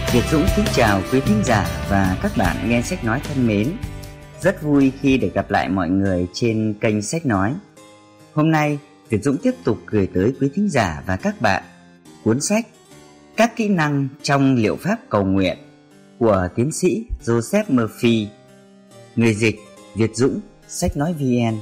Việt Dũng kính chào quý thính giả và các bạn nghe sách nói thân mến. Rất vui khi được gặp lại mọi người trên kênh sách nói. Hôm nay Việt Dũng tiếp tục gửi tới quý thính giả và các bạn cuốn sách Các kỹ năng trong liệu pháp cầu nguyện của tiến sĩ Joseph Murphy. Người dịch Việt Dũng, sách nói VN.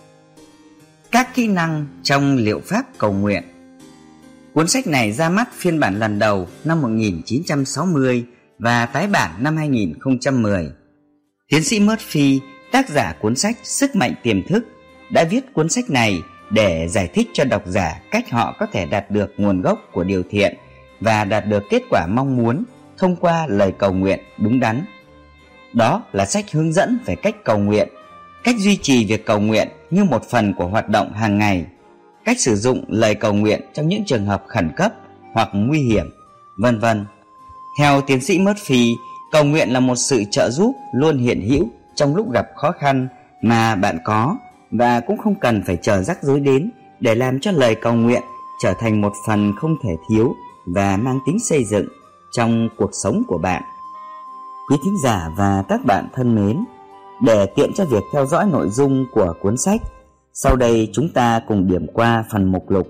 Các kỹ năng trong liệu pháp cầu nguyện. Cuốn sách này ra mắt phiên bản lần đầu năm 1960 và tái bản năm 2010. Tiến sĩ Murphy, tác giả cuốn sách Sức mạnh tiềm thức, đã viết cuốn sách này để giải thích cho độc giả cách họ có thể đạt được nguồn gốc của điều thiện và đạt được kết quả mong muốn thông qua lời cầu nguyện đúng đắn. Đó là sách hướng dẫn về cách cầu nguyện, cách duy trì việc cầu nguyện như một phần của hoạt động hàng ngày, cách sử dụng lời cầu nguyện trong những trường hợp khẩn cấp hoặc nguy hiểm, vân vân. Theo tiến sĩ Murphy, cầu nguyện là một sự trợ giúp luôn hiện hữu trong lúc gặp khó khăn mà bạn có, và cũng không cần phải chờ rắc rối đến để làm cho lời cầu nguyện trở thành một phần không thể thiếu và mang tính xây dựng trong cuộc sống của bạn. Quý thính giả và các bạn thân mến, để tiện cho việc theo dõi nội dung của cuốn sách, sau đây chúng ta cùng điểm qua phần mục lục.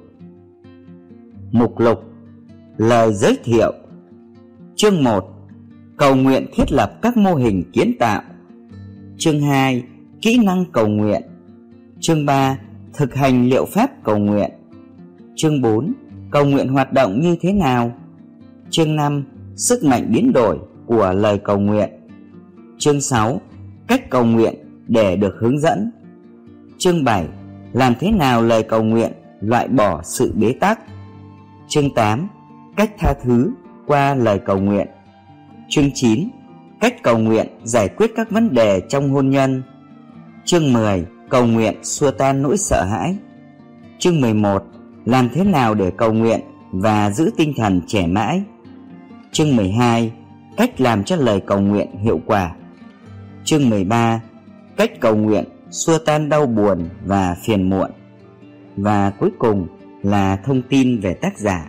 Mục lục: lời giới thiệu. Chương 1: cầu nguyện thiết lập các mô hình kiến tạo. Chương 2: kỹ năng cầu nguyện. Chương 3: thực hành liệu pháp cầu nguyện. Chương 4: cầu nguyện hoạt động như thế nào. Chương 5: sức mạnh biến đổi của lời cầu nguyện. Chương 6: cách cầu nguyện để được hướng dẫn. Chương 7: làm thế nào lời cầu nguyện loại bỏ sự bế tắc. Chương 8: cách tha thứ qua lời cầu nguyện. Chương 9: cách cầu nguyện giải quyết các vấn đề trong hôn nhân. Chương 10: cầu nguyện xua tan nỗi sợ hãi. Chương 11: làm thế nào để cầu nguyện và giữ tinh thần trẻ mãi. Chương 12: cách làm cho lời cầu nguyện hiệu quả. Chương 13: cách cầu nguyện xua tan đau buồn và phiền muộn. Và cuối cùng là thông tin về tác giả.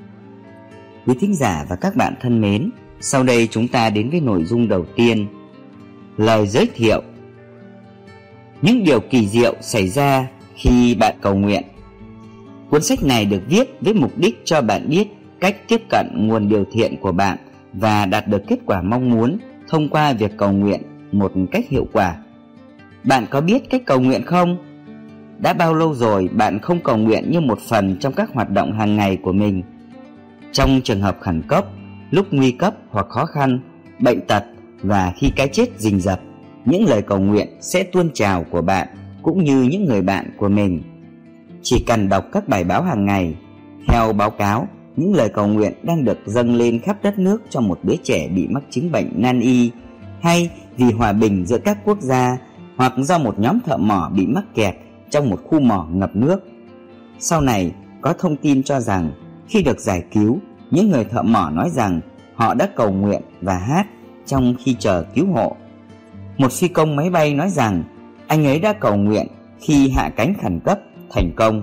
Quý thính giả và các bạn thân mến, sau đây chúng ta đến với nội dung đầu tiên: lời giới thiệu. Những điều kỳ diệu xảy ra khi bạn cầu nguyện. Cuốn sách này được viết với mục đích cho bạn biết cách tiếp cận nguồn điều thiện của bạn và đạt được kết quả mong muốn thông qua việc cầu nguyện một cách hiệu quả. Bạn có biết cách cầu nguyện không? Đã bao lâu rồi bạn không cầu nguyện như một phần trong các hoạt động hàng ngày của mình? Trong trường hợp khẩn cấp, lúc nguy cấp hoặc khó khăn, bệnh tật và khi cái chết rình rập, những lời cầu nguyện sẽ tuôn trào của bạn cũng như những người bạn của mình. Chỉ cần đọc các bài báo hàng ngày, theo báo cáo, những lời cầu nguyện đang được dâng lên khắp đất nước cho một đứa trẻ bị mắc chứng bệnh nan y, hay vì hòa bình giữa các quốc gia, hoặc do một nhóm thợ mỏ bị mắc kẹt trong một khu mỏ ngập nước. Sau này có thông tin cho rằng khi được giải cứu, những người thợ mỏ nói rằng họ đã cầu nguyện và hát trong khi chờ cứu hộ. Một phi công máy bay nói rằng anh ấy đã cầu nguyện khi hạ cánh khẩn cấp thành công.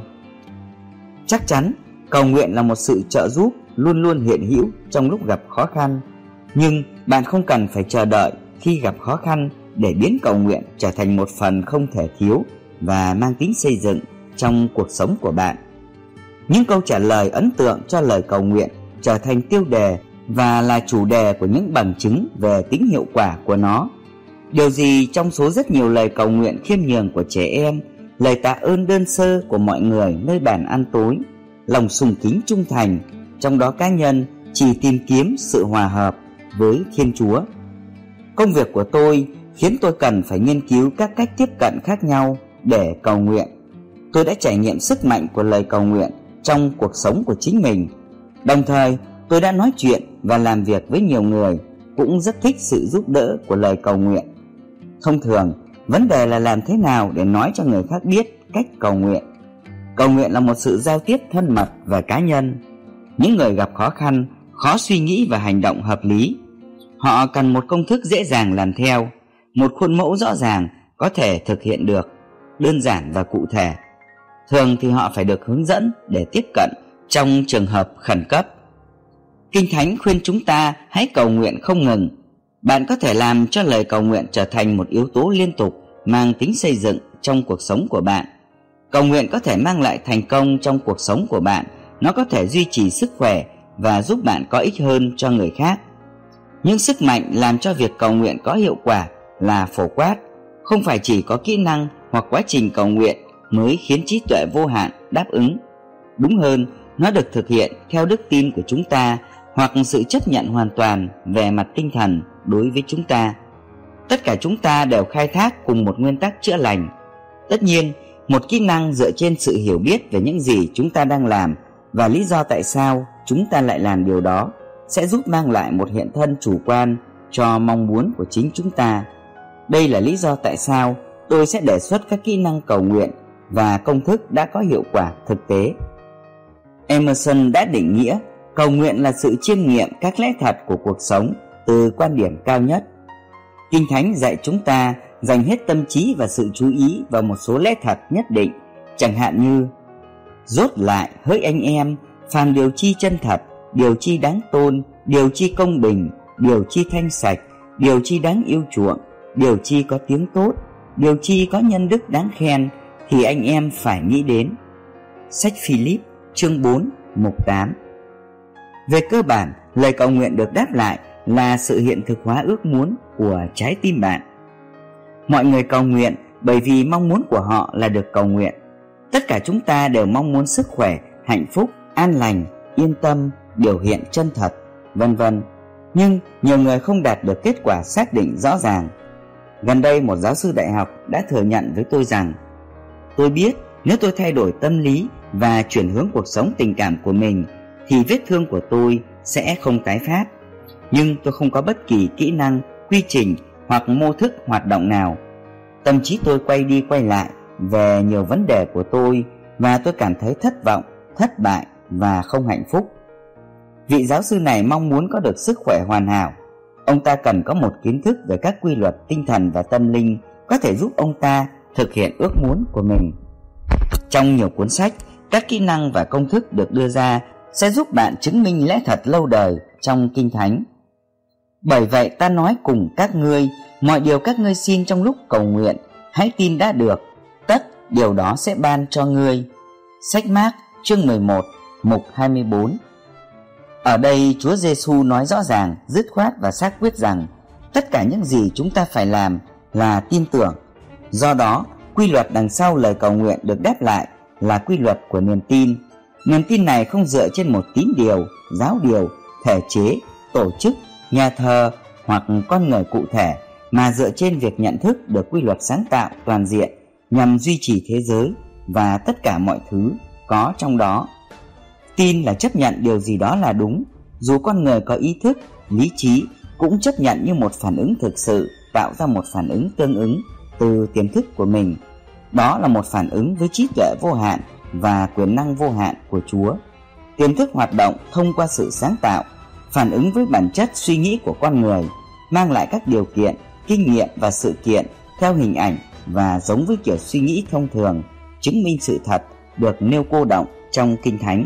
Chắc chắn cầu nguyện là một sự trợ giúp luôn luôn hiện hữu trong lúc gặp khó khăn, nhưng bạn không cần phải chờ đợi khi gặp khó khăn để biến cầu nguyện trở thành một phần không thể thiếu và mang tính xây dựng trong cuộc sống của bạn. Những câu trả lời ấn tượng cho lời cầu nguyện trở thành tiêu đề và là chủ đề của những bằng chứng về tính hiệu quả của nó. Điều gì trong số rất nhiều lời cầu nguyện khiêm nhường của trẻ em, lời tạ ơn đơn sơ của mọi người nơi bàn ăn tối, lòng sùng kính trung thành, trong đó cá nhân chỉ tìm kiếm sự hòa hợp với Thiên Chúa. Công việc của tôi khiến tôi cần phải nghiên cứu các cách tiếp cận khác nhau để cầu nguyện. Tôi đã trải nghiệm sức mạnh của lời cầu nguyện trong cuộc sống của chính mình. Đồng thời, tôi đã nói chuyện và làm việc với nhiều người cũng rất thích sự giúp đỡ của lời cầu nguyện. Thông thường, vấn đề là làm thế nào để nói cho người khác biết cách cầu nguyện. Cầu nguyện là một sự giao tiếp thân mật và cá nhân. Những người gặp khó khăn, khó suy nghĩ và hành động hợp lý. Họ cần một công thức dễ dàng làm theo, một khuôn mẫu rõ ràng có thể thực hiện được, đơn giản và cụ thể. Thường thì họ phải được hướng dẫn để tiếp cận trong trường hợp khẩn cấp. Kinh Thánh khuyên chúng ta hãy cầu nguyện không ngừng. Bạn có thể làm cho lời cầu nguyện trở thành một yếu tố liên tục mang tính xây dựng trong cuộc sống của bạn. Cầu nguyện có thể mang lại thành công trong cuộc sống của bạn. Nó có thể duy trì sức khỏe và giúp bạn có ích hơn cho người khác. Nhưng sức mạnh làm cho việc cầu nguyện có hiệu quả là phổ quát. Không phải chỉ có kỹ năng hoặc quá trình cầu nguyện mới khiến trí tuệ vô hạn đáp ứng. Đúng hơn, nó được thực hiện theo đức tin của chúng ta hoặc sự chấp nhận hoàn toàn về mặt tinh thần đối với chúng ta. Tất cả chúng ta đều khai thác cùng một nguyên tắc chữa lành. Tất nhiên, một kỹ năng dựa trên sự hiểu biết về những gì chúng ta đang làm và lý do tại sao chúng ta lại làm điều đó sẽ giúp mang lại một hiện thân chủ quan cho mong muốn của chính chúng ta. Đây là lý do tại sao tôi sẽ đề xuất các kỹ năng cầu nguyện và công thức đã có hiệu quả thực tế. Emerson đã định nghĩa cầu nguyện là sự chiêm nghiệm các lẽ thật của cuộc sống từ quan điểm cao nhất. Kinh Thánh dạy chúng ta dành hết tâm trí và sự chú ý vào một số lẽ thật nhất định, chẳng hạn như: rốt lại hỡi anh em, phàm điều chi chân thật, điều chi đáng tôn, điều chi công bình, điều chi thanh sạch, điều chi đáng yêu chuộng, điều chi có tiếng tốt, điều chi có nhân đức đáng khen, thì anh em phải nghĩ đến. Sách Philip chương 4 mục 8. Về cơ bản, lời cầu nguyện được đáp lại là sự hiện thực hóa ước muốn của trái tim bạn. Mọi người cầu nguyện bởi vì mong muốn của họ là được cầu nguyện. Tất cả chúng ta đều mong muốn sức khỏe, hạnh phúc, an lành, yên tâm, biểu hiện chân thật, vân vân. Nhưng nhiều người không đạt được kết quả xác định rõ ràng. Gần đây, một giáo sư đại học đã thừa nhận với tôi rằng: tôi biết nếu tôi thay đổi tâm lý và chuyển hướng cuộc sống tình cảm của mình thì vết thương của tôi sẽ không tái phát. Nhưng tôi không có bất kỳ kỹ năng, quy trình hoặc mô thức hoạt động nào. Tâm trí tôi quay đi quay lại về nhiều vấn đề của tôi và tôi cảm thấy thất vọng, thất bại và không hạnh phúc. Vị giáo sư này mong muốn có được sức khỏe hoàn hảo. Ông ta cần có một kiến thức về các quy luật tinh thần và tâm linh có thể giúp ông ta thực hiện ước muốn của mình. Trong nhiều cuốn sách, các kỹ năng và công thức được đưa ra sẽ giúp bạn chứng minh lẽ thật lâu đời trong Kinh Thánh. Bởi vậy ta nói cùng các ngươi, mọi điều các ngươi xin trong lúc cầu nguyện, hãy tin đã được, tất điều đó sẽ ban cho ngươi. Sách Mác chương 11 mục 24. Ở đây Chúa Giêsu nói rõ ràng, dứt khoát và xác quyết rằng tất cả những gì chúng ta phải làm là tin tưởng. Do đó, quy luật đằng sau lời cầu nguyện được đáp lại là quy luật của niềm tin. Niềm tin này không dựa trên một tín điều, giáo điều, thể chế, tổ chức, nhà thờ hoặc con người cụ thể, mà dựa trên việc nhận thức được quy luật sáng tạo toàn diện nhằm duy trì thế giới và tất cả mọi thứ có trong đó. Tin là chấp nhận điều gì đó là đúng, dù con người có ý thức, lý trí cũng chấp nhận như một phản ứng thực sự tạo ra một phản ứng tương ứng từ tiềm thức của mình. Đó là một phản ứng với trí tuệ vô hạn và quyền năng vô hạn của Chúa. Tiềm thức hoạt động thông qua sự sáng tạo, phản ứng với bản chất suy nghĩ của con người, mang lại các điều kiện, kinh nghiệm và sự kiện theo hình ảnh và giống với kiểu suy nghĩ thông thường, chứng minh sự thật được nêu cô đọng trong Kinh Thánh.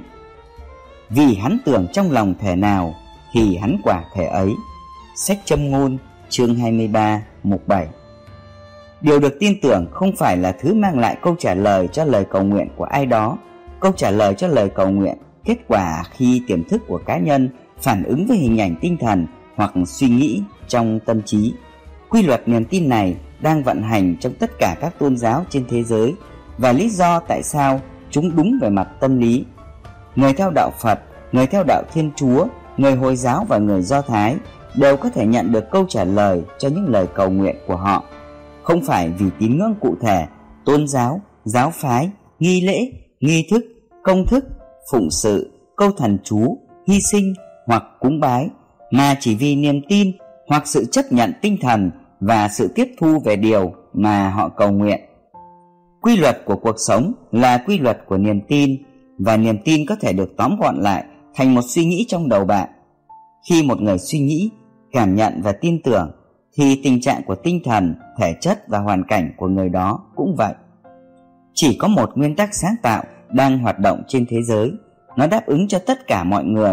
Vì hắn tưởng trong lòng thể nào thì hắn quả thể ấy. Sách Châm ngôn chương 23 mục 7. Điều được tin tưởng không phải là thứ mang lại câu trả lời cho lời cầu nguyện của ai đó. Câu trả lời cho lời cầu nguyện kết quả khi tiềm thức của cá nhân phản ứng với hình ảnh tinh thần hoặc suy nghĩ trong tâm trí. Quy luật niềm tin này đang vận hành trong tất cả các tôn giáo trên thế giới và lý do tại sao chúng đúng về mặt tâm lý. Người theo đạo Phật, người theo đạo Thiên Chúa, người Hồi giáo và người Do Thái đều có thể nhận được câu trả lời cho những lời cầu nguyện của họ. Không phải vì tín ngưỡng cụ thể, tôn giáo, giáo phái, nghi lễ, nghi thức, công thức, phụng sự, câu thần chú, hy sinh hoặc cúng bái, mà chỉ vì niềm tin hoặc sự chấp nhận tinh thần và sự tiếp thu về điều mà họ cầu nguyện. Quy luật của cuộc sống là quy luật của niềm tin, và niềm tin có thể được tóm gọn lại thành một suy nghĩ trong đầu bạn. Khi một người suy nghĩ, cảm nhận và tin tưởng thì tình trạng của tinh thần, thể chất và hoàn cảnh của người đó cũng vậy. Chỉ có một nguyên tắc sáng tạo đang hoạt động trên thế giới. Nó đáp ứng cho tất cả mọi người,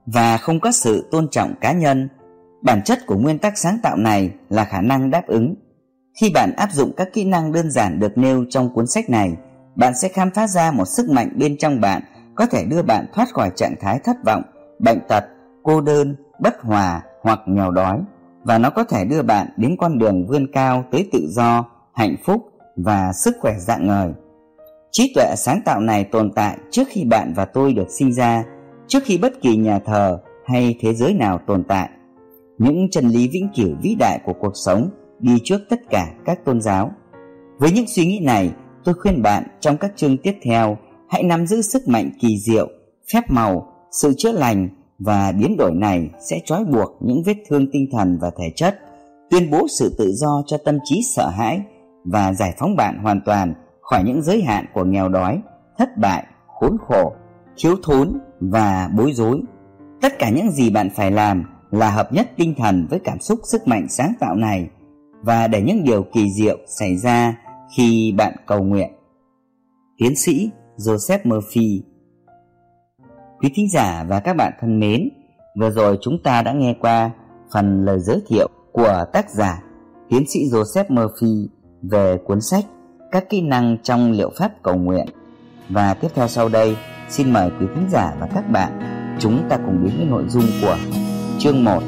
và không có sự tôn trọng cá nhân. Bản chất của nguyên tắc sáng tạo này là khả năng đáp ứng. Khi bạn áp dụng các kỹ năng đơn giản được nêu trong cuốn sách này, bạn sẽ khám phá ra một sức mạnh bên trong bạn có thể đưa bạn thoát khỏi trạng thái thất vọng, bệnh tật, cô đơn, bất hòa hoặc nghèo đói, và nó có thể đưa bạn đến con đường vươn cao tới tự do, hạnh phúc và sức khỏe rạng ngời. Trí tuệ sáng tạo này tồn tại trước khi bạn và tôi được sinh ra, trước khi bất kỳ nhà thờ hay thế giới nào tồn tại. Những chân lý vĩnh cửu vĩ đại của cuộc sống đi trước tất cả các tôn giáo. Với những suy nghĩ này, tôi khuyên bạn trong các chương tiếp theo hãy nắm giữ sức mạnh kỳ diệu, phép màu, sự chữa lành và biến đổi này sẽ trói buộc những vết thương tinh thần và thể chất, tuyên bố sự tự do cho tâm trí sợ hãi và giải phóng bạn hoàn toàn khỏi những giới hạn của nghèo đói, thất bại, khốn khổ, thiếu thốn và bối rối. Tất cả những gì bạn phải làm là hợp nhất tinh thần với cảm xúc sức mạnh sáng tạo này và để những điều kỳ diệu xảy ra khi bạn cầu nguyện. Tiến sĩ Joseph Murphy. Quý thính giả và các bạn thân mến, vừa rồi chúng ta đã nghe qua phần lời giới thiệu của tác giả tiến sĩ Joseph Murphy về cuốn sách Các kỹ năng trong liệu pháp cầu nguyện. Và tiếp theo sau đây, xin mời quý thính giả và các bạn chúng ta cùng đến với nội dung của chương 1.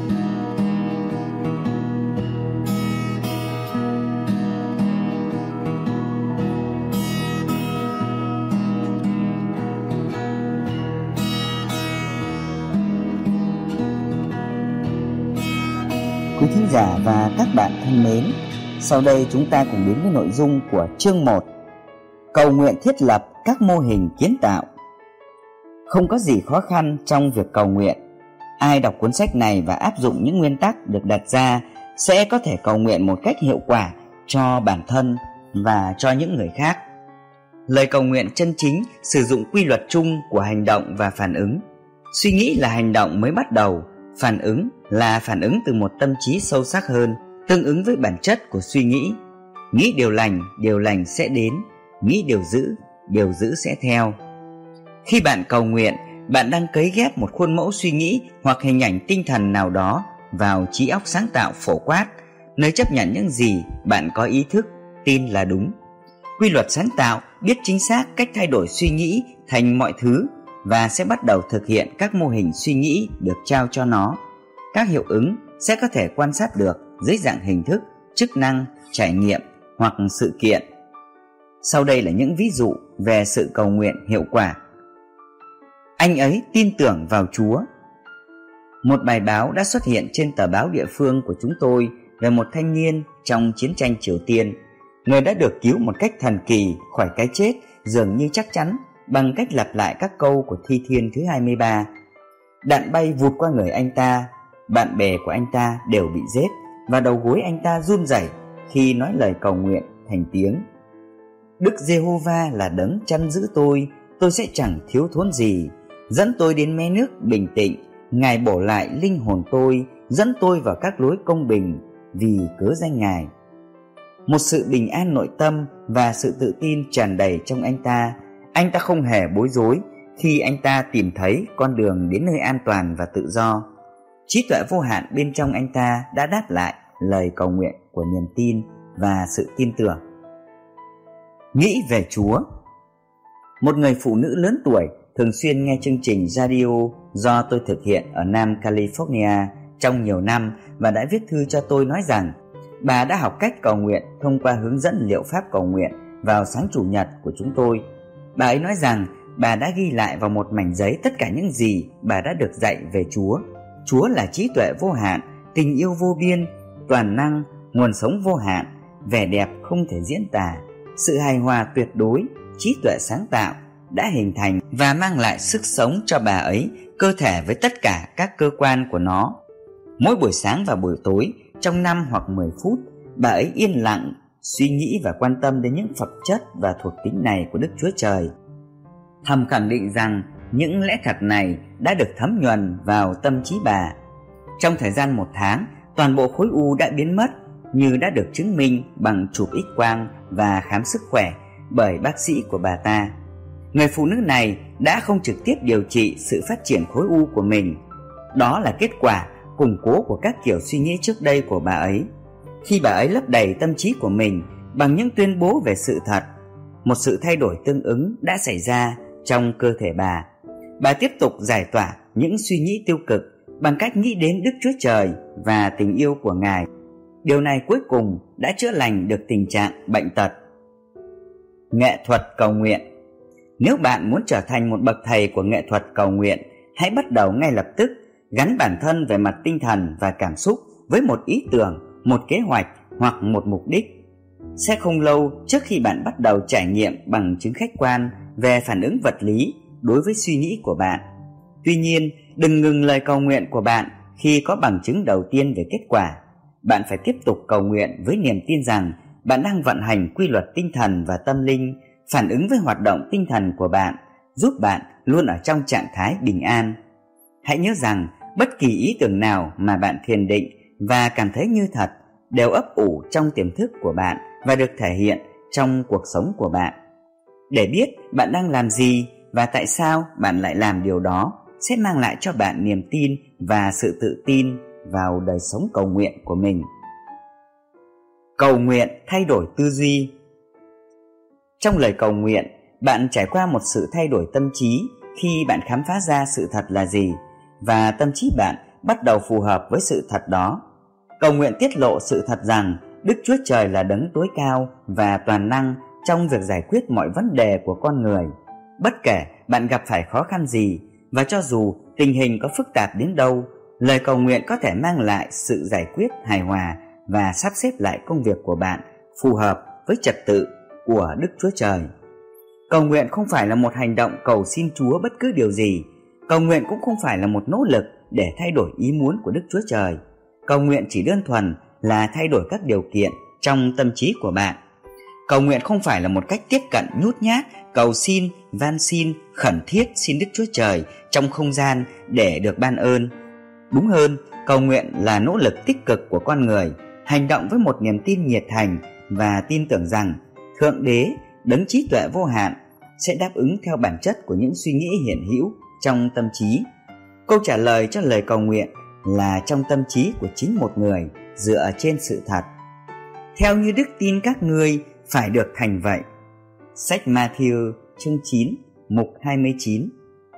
Quý thính giả và các bạn thân mến, sau đây chúng ta cùng đến với nội dung của chương 1. Cầu nguyện thiết lập các mô hình kiến tạo. Không có gì khó khăn trong việc cầu nguyện. Ai đọc cuốn sách này và áp dụng những nguyên tắc được đặt ra sẽ có thể cầu nguyện một cách hiệu quả cho bản thân và cho những người khác. Lời cầu nguyện chân chính sử dụng quy luật chung của hành động và phản ứng. Suy nghĩ là hành động mới bắt đầu, phản ứng là phản ứng từ một tâm trí sâu sắc hơn, tương ứng với bản chất của suy nghĩ. Nghĩ điều lành sẽ đến, nghĩ điều dữ sẽ theo. Khi bạn cầu nguyện, bạn đang cấy ghép một khuôn mẫu suy nghĩ hoặc hình ảnh tinh thần nào đó vào trí óc sáng tạo phổ quát, nơi chấp nhận những gì bạn có ý thức, tin là đúng. Quy luật sáng tạo biết chính xác cách thay đổi suy nghĩ thành mọi thứ và sẽ bắt đầu thực hiện các mô hình suy nghĩ được trao cho nó. Các hiệu ứng sẽ có thể quan sát được dưới dạng hình thức, chức năng, trải nghiệm hoặc sự kiện. Sau đây là những ví dụ về sự cầu nguyện hiệu quả. Anh ấy tin tưởng vào Chúa. Một bài báo đã xuất hiện trên tờ báo địa phương của chúng tôi về một thanh niên trong chiến tranh Triều Tiên. Người đã được cứu một cách thần kỳ khỏi cái chết dường như chắc chắn bằng cách lặp lại các câu của Thi Thiên thứ 23. Đạn bay vụt qua người anh ta, bạn bè của anh ta đều bị giết và đầu gối anh ta run rẩy khi nói lời cầu nguyện thành tiếng. Đức Giê-hô-va là đấng chăn giữ tôi sẽ chẳng thiếu thốn gì. Dẫn tôi đến mé nước bình tĩnh, Ngài bổ lại linh hồn tôi, dẫn tôi vào các lối công bình vì cớ danh Ngài. Một sự bình an nội tâm và sự tự tin tràn đầy trong anh ta. Anh ta không hề bối rối khi anh ta tìm thấy con đường đến nơi an toàn và tự do. Trí tuệ vô hạn bên trong anh ta đã đáp lại lời cầu nguyện của niềm tin và sự tin tưởng. Nghĩ về Chúa. Một người phụ nữ lớn tuổi thường xuyên nghe chương trình radio do tôi thực hiện ở Nam California trong nhiều năm và đã viết thư cho tôi nói rằng bà đã học cách cầu nguyện thông qua hướng dẫn liệu pháp cầu nguyện vào sáng Chủ nhật của chúng tôi. Bà ấy nói rằng bà đã ghi lại vào một mảnh giấy tất cả những gì bà đã được dạy về Chúa. Chúa là trí tuệ vô hạn, tình yêu vô biên, toàn năng, nguồn sống vô hạn, vẻ đẹp không thể diễn tả, sự hài hòa tuyệt đối, trí tuệ sáng tạo đã hình thành và mang lại sức sống cho bà ấy, cơ thể với tất cả các cơ quan của nó. Mỗi buổi sáng và buổi tối, trong 5 hoặc 10 phút, bà ấy yên lặng, suy nghĩ và quan tâm đến những phẩm chất và thuộc tính này của Đức Chúa Trời. Thầm khẳng định rằng những lẽ thật này đã được thấm nhuần vào tâm trí bà. Trong thời gian 1 tháng, toàn bộ khối u đã biến mất như đã được chứng minh bằng chụp X-quang và khám sức khỏe bởi bác sĩ của bà ta. Người phụ nữ này đã không trực tiếp điều trị sự phát triển khối u của mình. Đó là kết quả củng cố của các kiểu suy nghĩ trước đây của bà ấy. Khi bà ấy lấp đầy tâm trí của mình bằng những tuyên bố về sự thật, một sự thay đổi tương ứng đã xảy ra trong cơ thể bà. Bà tiếp tục giải tỏa những suy nghĩ tiêu cực bằng cách nghĩ đến Đức Chúa Trời và tình yêu của Ngài. Điều này cuối cùng đã chữa lành được tình trạng bệnh tật. Nghệ thuật cầu nguyện. Nếu bạn muốn trở thành một bậc thầy của nghệ thuật cầu nguyện, hãy bắt đầu ngay lập tức gắn bản thân về mặt tinh thần và cảm xúc với một ý tưởng, một kế hoạch hoặc một mục đích. Sẽ không lâu trước khi bạn bắt đầu trải nghiệm bằng chứng khách quan về phản ứng vật lý đối với suy nghĩ của bạn. Tuy nhiên, đừng ngừng lời cầu nguyện của bạn khi có bằng chứng đầu tiên về kết quả. Bạn phải tiếp tục cầu nguyện với niềm tin rằng bạn đang vận hành quy luật tinh thần và tâm linh, phản ứng với hoạt động tinh thần của bạn, giúp bạn luôn ở trong trạng thái bình an. Hãy nhớ rằng bất kỳ ý tưởng nào mà bạn thiền định và cảm thấy như thật đều ấp ủ trong tiềm thức của bạn và được thể hiện trong cuộc sống của bạn. Để biết bạn đang làm gì và tại sao bạn lại làm điều đó sẽ mang lại cho bạn niềm tin và sự tự tin vào đời sống cầu nguyện của mình. Cầu nguyện thay đổi tư duy. Trong lời cầu nguyện, bạn trải qua một sự thay đổi tâm trí khi bạn khám phá ra sự thật là gì và tâm trí bạn bắt đầu phù hợp với sự thật đó. Cầu nguyện tiết lộ sự thật rằng Đức Chúa Trời là đấng tối cao và toàn năng trong việc giải quyết mọi vấn đề của con người. Bất kể bạn gặp phải khó khăn gì và cho dù tình hình có phức tạp đến đâu, lời cầu nguyện có thể mang lại sự giải quyết hài hòa và sắp xếp lại công việc của bạn phù hợp với trật tự của Đức Chúa Trời. Cầu nguyện không phải là một hành động cầu xin Chúa bất cứ điều gì. Cầu nguyện cũng không phải là một nỗ lực để thay đổi ý muốn của Đức Chúa Trời. Cầu nguyện chỉ đơn thuần là thay đổi các điều kiện trong tâm trí của bạn. Cầu nguyện không phải là một cách tiếp cận nhút nhát, cầu xin, van xin, khẩn thiết xin Đức Chúa Trời trong không gian để được ban ơn. Đúng hơn, cầu nguyện là nỗ lực tích cực của con người, hành động với một niềm tin nhiệt thành và tin tưởng rằng Thượng Đế, đấng trí tuệ vô hạn, sẽ đáp ứng theo bản chất của những suy nghĩ hiện hữu trong tâm trí. Câu trả lời cho lời cầu nguyện là trong tâm trí của chính một người dựa trên sự thật. Theo như đức tin các ngươi phải được thành vậy. Sách Matthew chương 9 mục 29.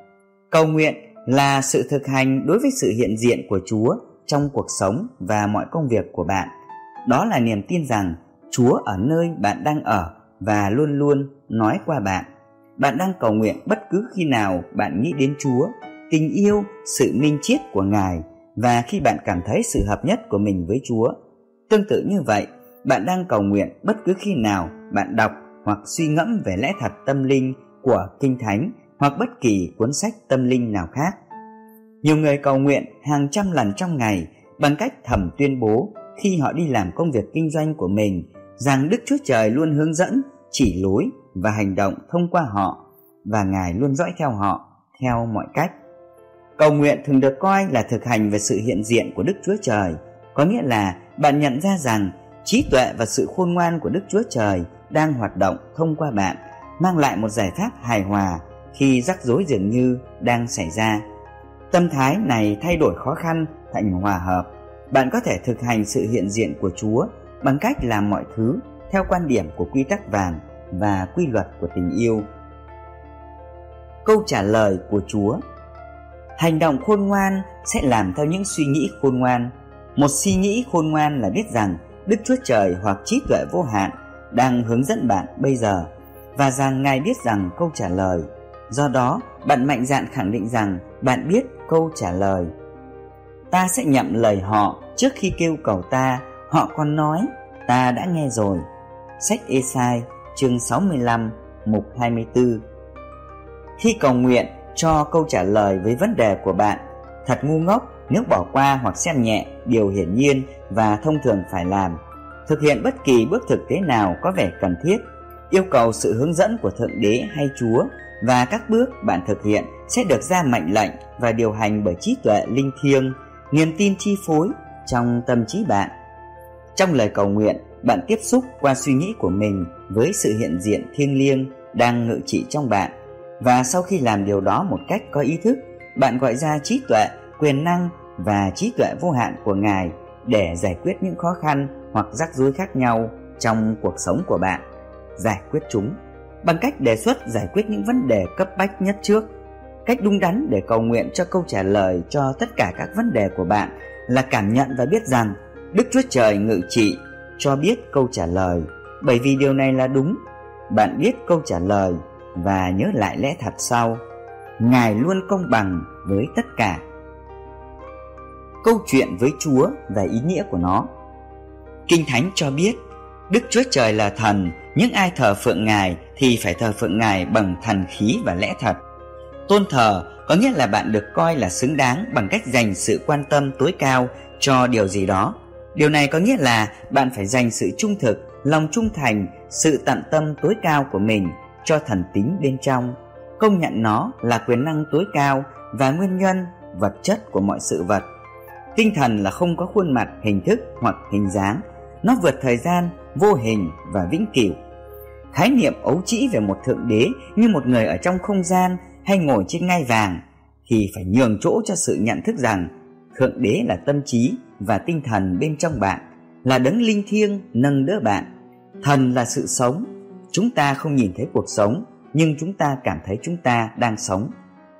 Cầu nguyện là sự thực hành đối với sự hiện diện của Chúa trong cuộc sống và mọi công việc của bạn. Đó là niềm tin rằng Chúa ở nơi bạn đang ở và luôn luôn nói qua bạn. Bạn đang cầu nguyện bất cứ khi nào bạn nghĩ đến Chúa, tình yêu, sự minh triết của Ngài và khi bạn cảm thấy sự hợp nhất của mình với Chúa. Tương tự như vậy, bạn đang cầu nguyện bất cứ khi nào bạn đọc hoặc suy ngẫm về lẽ thật tâm linh của Kinh Thánh hoặc bất kỳ cuốn sách tâm linh nào khác. Nhiều người cầu nguyện hàng trăm lần trong ngày bằng cách thầm tuyên bố khi họ đi làm công việc kinh doanh của mình rằng Đức Chúa Trời luôn hướng dẫn, chỉ lối và hành động thông qua họ và Ngài luôn dõi theo họ theo mọi cách. Cầu nguyện thường được coi là thực hành về sự hiện diện của Đức Chúa Trời, có nghĩa là bạn nhận ra rằng trí tuệ và sự khôn ngoan của Đức Chúa Trời đang hoạt động thông qua bạn, mang lại một giải pháp hài hòa khi rắc rối dường như đang xảy ra. Tâm thái này thay đổi khó khăn thành hòa hợp. Bạn có thể thực hành sự hiện diện của Chúa bằng cách làm mọi thứ theo quan điểm của quy tắc vàng và quy luật của tình yêu. Câu trả lời của Chúa. Hành động khôn ngoan sẽ làm theo những suy nghĩ khôn ngoan. Một suy nghĩ khôn ngoan là biết rằng Đức Chúa Trời hoặc trí tuệ vô hạn đang hướng dẫn bạn bây giờ và rằng Ngài biết rằng câu trả lời. Do đó, bạn mạnh dạn khẳng định rằng bạn biết câu trả lời. Ta sẽ nhậm lời họ trước khi kêu cầu ta, họ còn nói, ta đã nghe rồi. Sách Ê-sai chương 65 mục 24. Khi cầu nguyện cho câu trả lời với vấn đề của bạn, thật ngu ngốc nếu bỏ qua hoặc xem nhẹ điều hiển nhiên và thông thường phải làm. Thực hiện bất kỳ bước thực tế nào có vẻ cần thiết, yêu cầu sự hướng dẫn của Thượng Đế hay Chúa, và các bước bạn thực hiện sẽ được ra mệnh lệnh và điều hành bởi trí tuệ linh thiêng, niềm tin chi phối trong tâm trí bạn. Trong lời cầu nguyện, bạn tiếp xúc qua suy nghĩ của mình với sự hiện diện thiêng liêng đang ngự trị trong bạn, và sau khi làm điều đó một cách có ý thức, bạn gọi ra trí tuệ quyền năng và trí tuệ vô hạn của Ngài để giải quyết những khó khăn hoặc rắc rối khác nhau trong cuộc sống của bạn. Giải quyết chúng bằng cách đề xuất giải quyết những vấn đề cấp bách nhất trước. Cách đúng đắn để cầu nguyện cho câu trả lời cho tất cả các vấn đề của bạn là cảm nhận và biết rằng Đức Chúa Trời ngự trị cho biết câu trả lời, bởi vì điều này là đúng. Bạn biết câu trả lời và nhớ lại lẽ thật sau: Ngài luôn công bằng với tất cả. Câu chuyện với Chúa và ý nghĩa của nó. Kinh Thánh cho biết Đức Chúa Trời là thần, những ai thờ phượng Ngài thì phải thờ phượng Ngài bằng thần khí và lẽ thật. Tôn thờ có nghĩa là bạn được coi là xứng đáng bằng cách dành sự quan tâm tối cao cho điều gì đó. Điều này có nghĩa là bạn phải dành sự trung thực, lòng trung thành, sự tận tâm tối cao của mình cho thần tính bên trong, công nhận nó là quyền năng tối cao và nguyên nhân vật chất của mọi sự vật. Tinh thần là không có khuôn mặt, hình thức hoặc hình dáng. Nó vượt thời gian, vô hình và vĩnh cửu. Khái niệm ấu trĩ về một thượng đế như một người ở trong không gian hay ngồi trên ngai vàng thì phải nhường chỗ cho sự nhận thức rằng thượng đế là tâm trí và tinh thần bên trong bạn, là đấng linh thiêng nâng đỡ bạn. Thần là sự sống. Chúng ta không nhìn thấy cuộc sống, nhưng chúng ta cảm thấy chúng ta đang sống.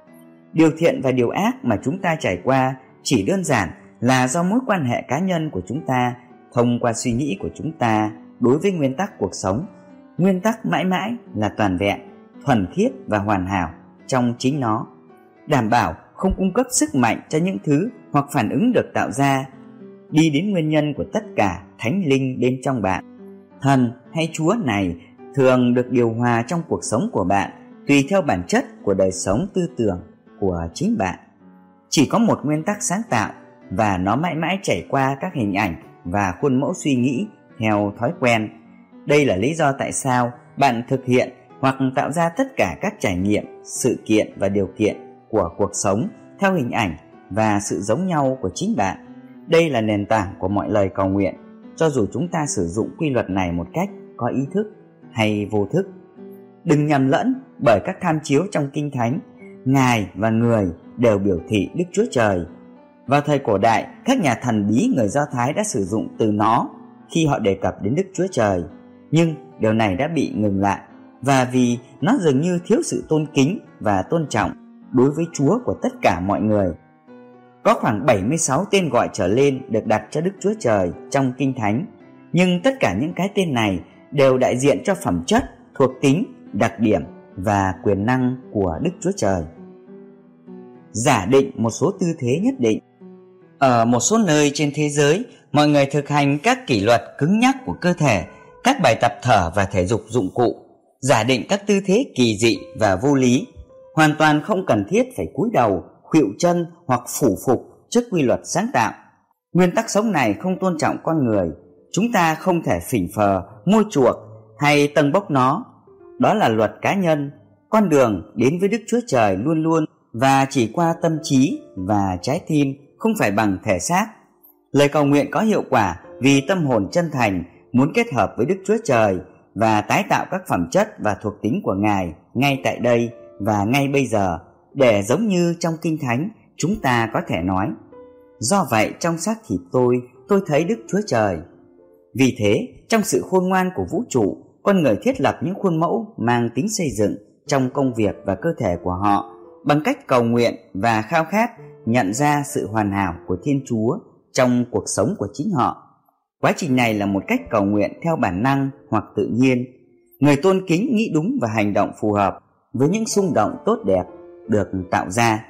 Điều thiện và điều ác mà chúng ta trải qua chỉ đơn giản là do mối quan hệ cá nhân của chúng ta thông qua suy nghĩ của chúng ta đối với nguyên tắc cuộc sống. Nguyên tắc mãi mãi là toàn vẹn, thuần khiết và hoàn hảo trong chính nó, đảm bảo không cung cấp sức mạnh cho những thứ hoặc phản ứng được tạo ra. Đi đến nguyên nhân của tất cả thánh linh bên trong bạn. Thần hay Chúa này thường được điều hòa trong cuộc sống của bạn tùy theo bản chất của đời sống tư tưởng của chính bạn. Chỉ có một nguyên tắc sáng tạo và nó mãi mãi chảy qua các hình ảnh và khuôn mẫu suy nghĩ theo thói quen. Đây là lý do tại sao bạn thực hiện hoặc tạo ra tất cả các trải nghiệm, sự kiện và điều kiện của cuộc sống theo hình ảnh và sự giống nhau của chính bạn. Đây là nền tảng của mọi lời cầu nguyện, cho dù chúng ta sử dụng quy luật này một cách có ý thức hay vô thức. Đừng nhầm lẫn bởi các tham chiếu trong Kinh Thánh. Ngài và người đều biểu thị Đức Chúa Trời. Vào thời cổ đại, các nhà thần bí người Do Thái đã sử dụng từ nó khi họ đề cập đến Đức Chúa Trời. Nhưng điều này đã bị ngừng lại, và vì nó dường như thiếu sự tôn kính và tôn trọng đối với Chúa của tất cả mọi người. Có khoảng 76 tên gọi trở lên được đặt cho Đức Chúa Trời trong Kinh Thánh, nhưng tất cả những cái tên này đều đại diện cho phẩm chất, thuộc tính, đặc điểm và quyền năng của Đức Chúa Trời. Giả định một số tư thế nhất định. Ở một số nơi trên thế giới, mọi người thực hành các kỷ luật cứng nhắc của cơ thể, các bài tập thở và thể dục dụng cụ, giả định các tư thế kỳ dị và vô lý, hoàn toàn không cần thiết phải cúi đầu, khuỵu chân hoặc phủ phục trước quy luật sáng tạo. Nguyên tắc sống này không tôn trọng con người. Chúng ta không thể phỉnh phờ, mua chuộc hay tâng bốc nó. Đó là luật cá nhân. Con đường đến với Đức Chúa Trời luôn luôn và chỉ qua tâm trí và trái tim, không phải bằng thể xác. Lời cầu nguyện có hiệu quả vì tâm hồn chân thành muốn kết hợp với Đức Chúa Trời và tái tạo các phẩm chất và thuộc tính của Ngài ngay tại đây và ngay bây giờ, để giống như trong Kinh Thánh chúng ta có thể nói: do vậy trong xác thịt tôi thấy Đức Chúa Trời. Vì thế, trong sự khôn ngoan của vũ trụ, con người thiết lập những khuôn mẫu mang tính xây dựng trong công việc và cơ thể của họ bằng cách cầu nguyện và khao khát nhận ra sự hoàn hảo của Thiên Chúa trong cuộc sống của chính họ. Quá trình này là một cách cầu nguyện theo bản năng hoặc tự nhiên. Người tôn kính nghĩ đúng và hành động phù hợp với những xung động tốt đẹp được tạo ra.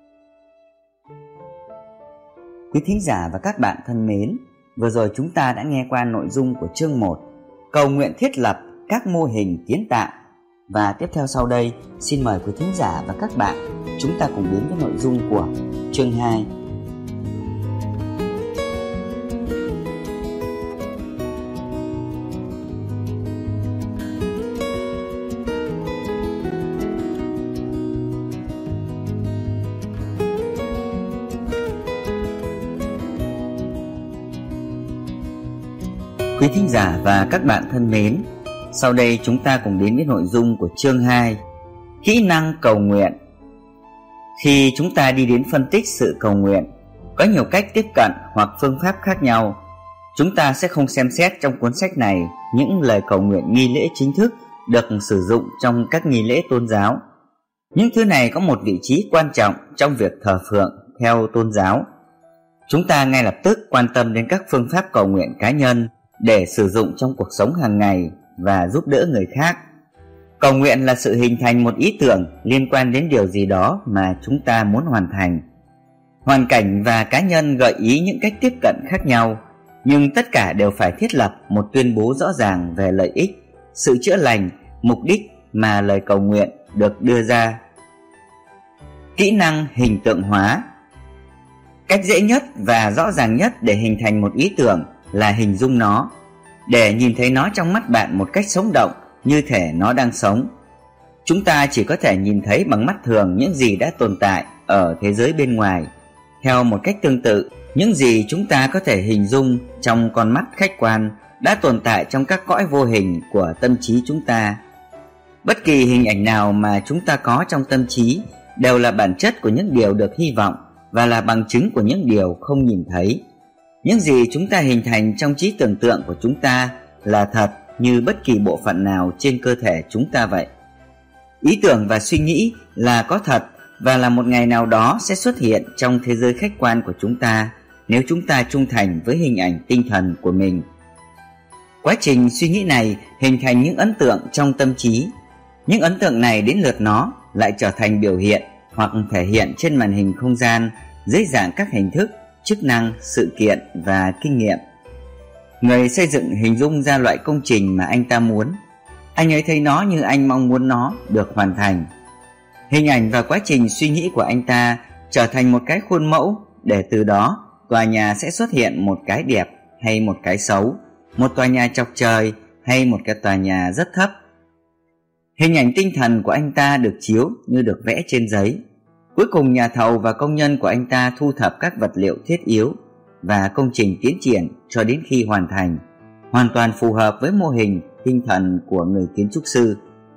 Quý thính giả và các bạn thân mến, vừa rồi chúng ta đã nghe qua nội dung của chương 1, cầu nguyện thiết lập các mô hình kiến tạo. Và tiếp theo sau đây, xin mời quý thính giả và các bạn chúng ta cùng đến với nội dung của chương 2. Quý thính giả và các bạn thân mến, sau đây chúng ta cùng đến với nội dung của chương 2, kỹ năng cầu nguyện. Khi chúng ta đi đến phân tích sự cầu nguyện, có nhiều cách tiếp cận hoặc phương pháp khác nhau. Chúng ta sẽ không xem xét trong cuốn sách này những lời cầu nguyện nghi lễ chính thức được sử dụng trong các nghi lễ tôn giáo. Những thứ này có một vị trí quan trọng trong việc thờ phượng theo tôn giáo. Chúng ta ngay lập tức quan tâm đến các phương pháp cầu nguyện cá nhân để sử dụng trong cuộc sống hàng ngày và giúp đỡ người khác. Cầu nguyện là sự hình thành một ý tưởng liên quan đến điều gì đó mà chúng ta muốn hoàn thành. Hoàn cảnh và cá nhân gợi ý những cách tiếp cận khác nhau, nhưng tất cả đều phải thiết lập một tuyên bố rõ ràng về lợi ích, sự chữa lành, mục đích mà lời cầu nguyện được đưa ra. Kỹ năng hình tượng hóa. Cách dễ nhất và rõ ràng nhất để hình thành một ý tưởng là hình dung nó, để nhìn thấy nó trong mắt bạn một cách sống động, như thể nó đang sống. Chúng ta chỉ có thể nhìn thấy bằng mắt thường những gì đã tồn tại ở thế giới bên ngoài. Theo một cách tương tự, những gì chúng ta có thể hình dung trong con mắt khách quan đã tồn tại trong các cõi vô hình của tâm trí chúng ta. Bất kỳ hình ảnh nào mà chúng ta có trong tâm trí đều là bản chất của những điều được hy vọng và là bằng chứng của những điều không nhìn thấy. Những gì chúng ta hình thành trong trí tưởng tượng của chúng ta là thật như bất kỳ bộ phận nào trên cơ thể chúng ta vậy. Ý tưởng và suy nghĩ là có thật và là một ngày nào đó sẽ xuất hiện trong thế giới khách quan của chúng ta nếu chúng ta trung thành với hình ảnh tinh thần của mình. Quá trình suy nghĩ này hình thành những ấn tượng trong tâm trí. Những ấn tượng này đến lượt nó lại trở thành biểu hiện hoặc thể hiện trên màn hình không gian dưới dạng các hình thức, chức năng, sự kiện và kinh nghiệm. Người xây dựng hình dung ra loại công trình mà anh ta muốn. Anh ấy thấy nó như anh mong muốn nó được hoàn thành. Hình ảnh và quá trình suy nghĩ của anh ta trở thành một cái khuôn mẫu, để từ đó tòa nhà sẽ xuất hiện một cái đẹp hay một cái xấu, một tòa nhà chọc trời hay một cái tòa nhà rất thấp. Hình ảnh tinh thần của anh ta được chiếu như được vẽ trên giấy. Cuối cùng nhà thầu và công nhân của anh ta thu thập các vật liệu thiết yếu và công trình tiến triển cho đến khi hoàn thành, hoàn toàn phù hợp với mô hình tinh thần của người kiến trúc sư.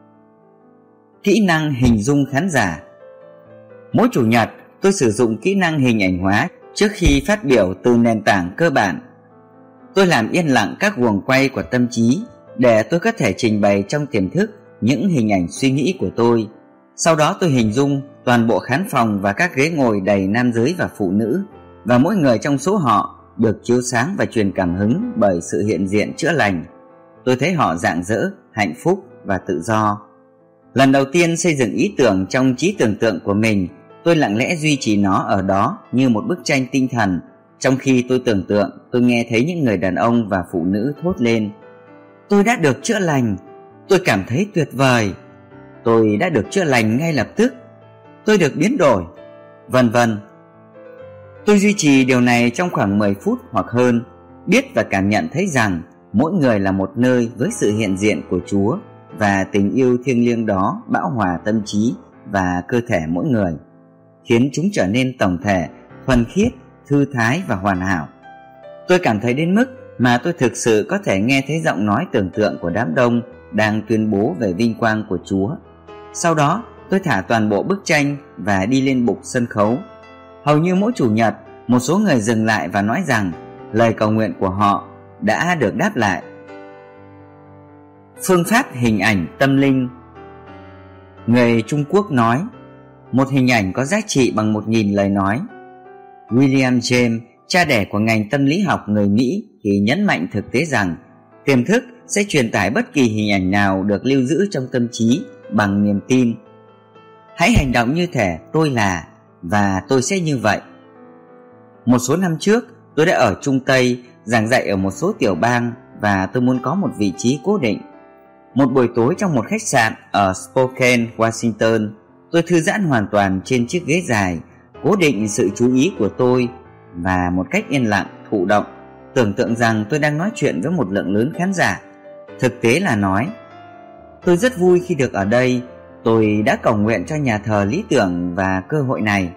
Kỹ năng hình dung khán giả. Mỗi chủ nhật tôi sử dụng kỹ năng hình ảnh hóa trước khi phát biểu từ nền tảng cơ bản. Tôi làm yên lặng các guồng quay của tâm trí để tôi có thể trình bày trong tiềm thức những hình ảnh suy nghĩ của tôi. Sau đó tôi hình dung toàn bộ khán phòng và các ghế ngồi đầy nam giới và phụ nữ, và mỗi người trong số họ được chiếu sáng và truyền cảm hứng bởi sự hiện diện chữa lành. Tôi thấy họ rạng rỡ, hạnh phúc và tự do. Lần đầu tiên xây dựng ý tưởng trong trí tưởng tượng của mình, tôi lặng lẽ duy trì nó ở đó như một bức tranh tinh thần. Trong khi tôi tưởng tượng, tôi nghe thấy những người đàn ông và phụ nữ thốt lên: "Tôi đã được chữa lành, tôi cảm thấy tuyệt vời, tôi đã được chữa lành ngay lập tức, tôi được biến đổi", vân vân. Tôi duy trì điều này trong khoảng 10 phút hoặc hơn, biết và cảm nhận thấy rằng mỗi người là một nơi với sự hiện diện của Chúa, và tình yêu thiêng liêng đó bão hòa tâm trí và cơ thể mỗi người, khiến chúng trở nên tổng thể, thuần khiết, thư thái và hoàn hảo. Tôi cảm thấy đến mức mà tôi thực sự có thể nghe thấy giọng nói tưởng tượng của đám đông đang tuyên bố về vinh quang của Chúa. Sau đó tôi thả toàn bộ bức tranh và đi lên bục sân khấu. Hầu như mỗi chủ nhật, một số người dừng lại và nói rằng lời cầu nguyện của họ đã được đáp lại. Phương pháp hình ảnh tâm linh. Người Trung Quốc nói, một hình ảnh có giá trị bằng 1000 lời nói. William James, cha đẻ của ngành tâm lý học người Mỹ, thì nhấn mạnh thực tế rằng tiềm thức sẽ truyền tải bất kỳ hình ảnh nào được lưu giữ trong tâm trí bằng niềm tin. Hãy hành động như thể tôi là, và tôi sẽ như vậy. Một số năm trước, tôi đã ở Trung Tây giảng dạy ở một số tiểu bang, và tôi muốn có một vị trí cố định. Một buổi tối trong một khách sạn ở Spokane, Washington, tôi thư giãn hoàn toàn trên chiếc ghế dài, cố định sự chú ý của tôi và một cách yên lặng, thụ động, tưởng tượng rằng tôi đang nói chuyện với một lượng lớn khán giả. Thực tế là nói, tôi rất vui khi được ở đây, tôi đã cầu nguyện cho nhà thờ lý tưởng và cơ hội này.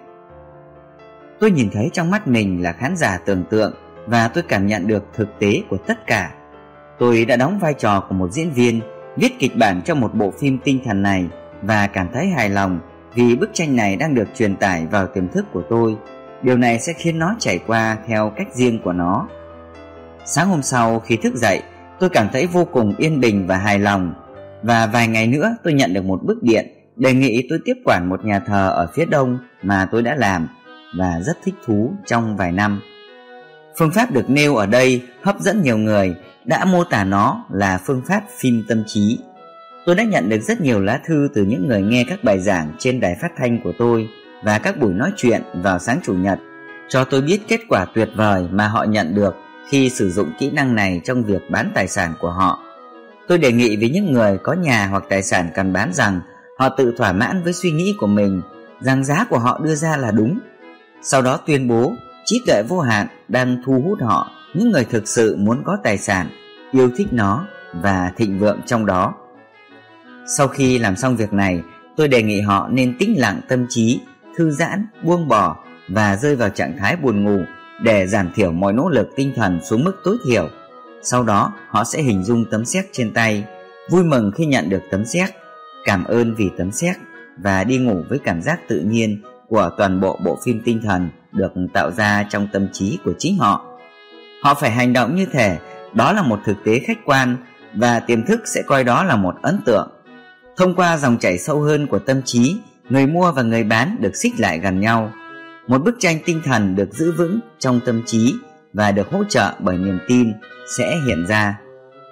Tôi nhìn thấy trong mắt mình là khán giả tưởng tượng, và tôi cảm nhận được thực tế của tất cả. Tôi đã đóng vai trò của một diễn viên, viết kịch bản cho một bộ phim tinh thần này, và cảm thấy hài lòng vì bức tranh này đang được truyền tải vào tiềm thức của tôi. Điều này sẽ khiến nó chảy qua theo cách riêng của nó. Sáng hôm sau khi thức dậy, tôi cảm thấy vô cùng yên bình và hài lòng. Và vài ngày nữa tôi nhận được một bức điện đề nghị tôi tiếp quản một nhà thờ ở phía đông mà tôi đã làm và rất thích thú trong vài năm. Phương pháp được nêu ở đây hấp dẫn nhiều người, đã mô tả nó là phương pháp phim tâm trí. Tôi đã nhận được rất nhiều lá thư từ những người nghe các bài giảng trên đài phát thanh của tôi và các buổi nói chuyện vào sáng Chủ nhật, cho tôi biết kết quả tuyệt vời mà họ nhận được khi sử dụng kỹ năng này trong việc bán tài sản của họ. Tôi đề nghị với những người có nhà hoặc tài sản cần bán rằng họ tự thỏa mãn với suy nghĩ của mình rằng giá của họ đưa ra là đúng. Sau đó tuyên bố trí tuệ vô hạn đang thu hút họ, những người thực sự muốn có tài sản, yêu thích nó và thịnh vượng trong đó. Sau khi làm xong việc này, tôi đề nghị họ nên tĩnh lặng tâm trí, thư giãn, buông bỏ và rơi vào trạng thái buồn ngủ để giảm thiểu mọi nỗ lực tinh thần xuống mức tối thiểu. Sau đó họ sẽ hình dung tấm séc trên tay, vui mừng khi nhận được tấm séc, cảm ơn vì tấm séc và đi ngủ với cảm giác tự nhiên của toàn bộ bộ phim tinh thần được tạo ra trong tâm trí của chính họ. Họ phải hành động như thể đó là một thực tế khách quan và tiềm thức sẽ coi đó là một ấn tượng. Thông qua dòng chảy sâu hơn của tâm trí, người mua và người bán được xích lại gần nhau. Một bức tranh tinh thần được giữ vững trong tâm trí và được hỗ trợ bởi niềm tin sẽ hiện ra.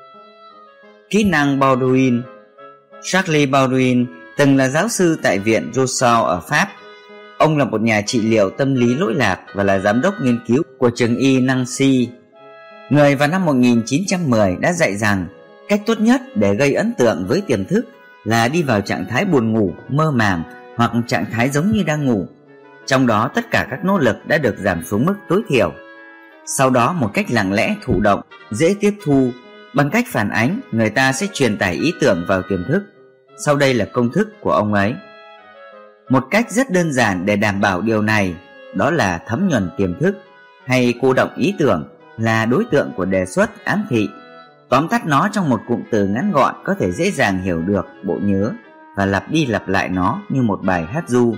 Kỹ năng Bauduin. Charles Bauduin từng là giáo sư tại viện Rousseau ở Pháp. Ông là một nhà trị liệu tâm lý lỗi lạc và là giám đốc nghiên cứu của trường y Nancy. Người vào năm 1910 đã dạy rằng cách tốt nhất để gây ấn tượng với tiềm thức là đi vào trạng thái buồn ngủ, mơ màng hoặc trạng thái giống như đang ngủ. Trong đó tất cả các nỗ lực đã được giảm xuống mức tối thiểu. Sau đó một cách lặng lẽ, thụ động, dễ tiếp thu, bằng cách phản ánh, người ta sẽ truyền tải ý tưởng vào tiềm thức. Sau đây là công thức của ông ấy. Một cách rất đơn giản để đảm bảo điều này, đó là thấm nhuần tiềm thức hay cô đọng ý tưởng là đối tượng của đề xuất ám thị. Tóm tắt nó trong một cụm từ ngắn gọn có thể dễ dàng hiểu được bộ nhớ và lặp đi lặp lại nó như một bài hát ru.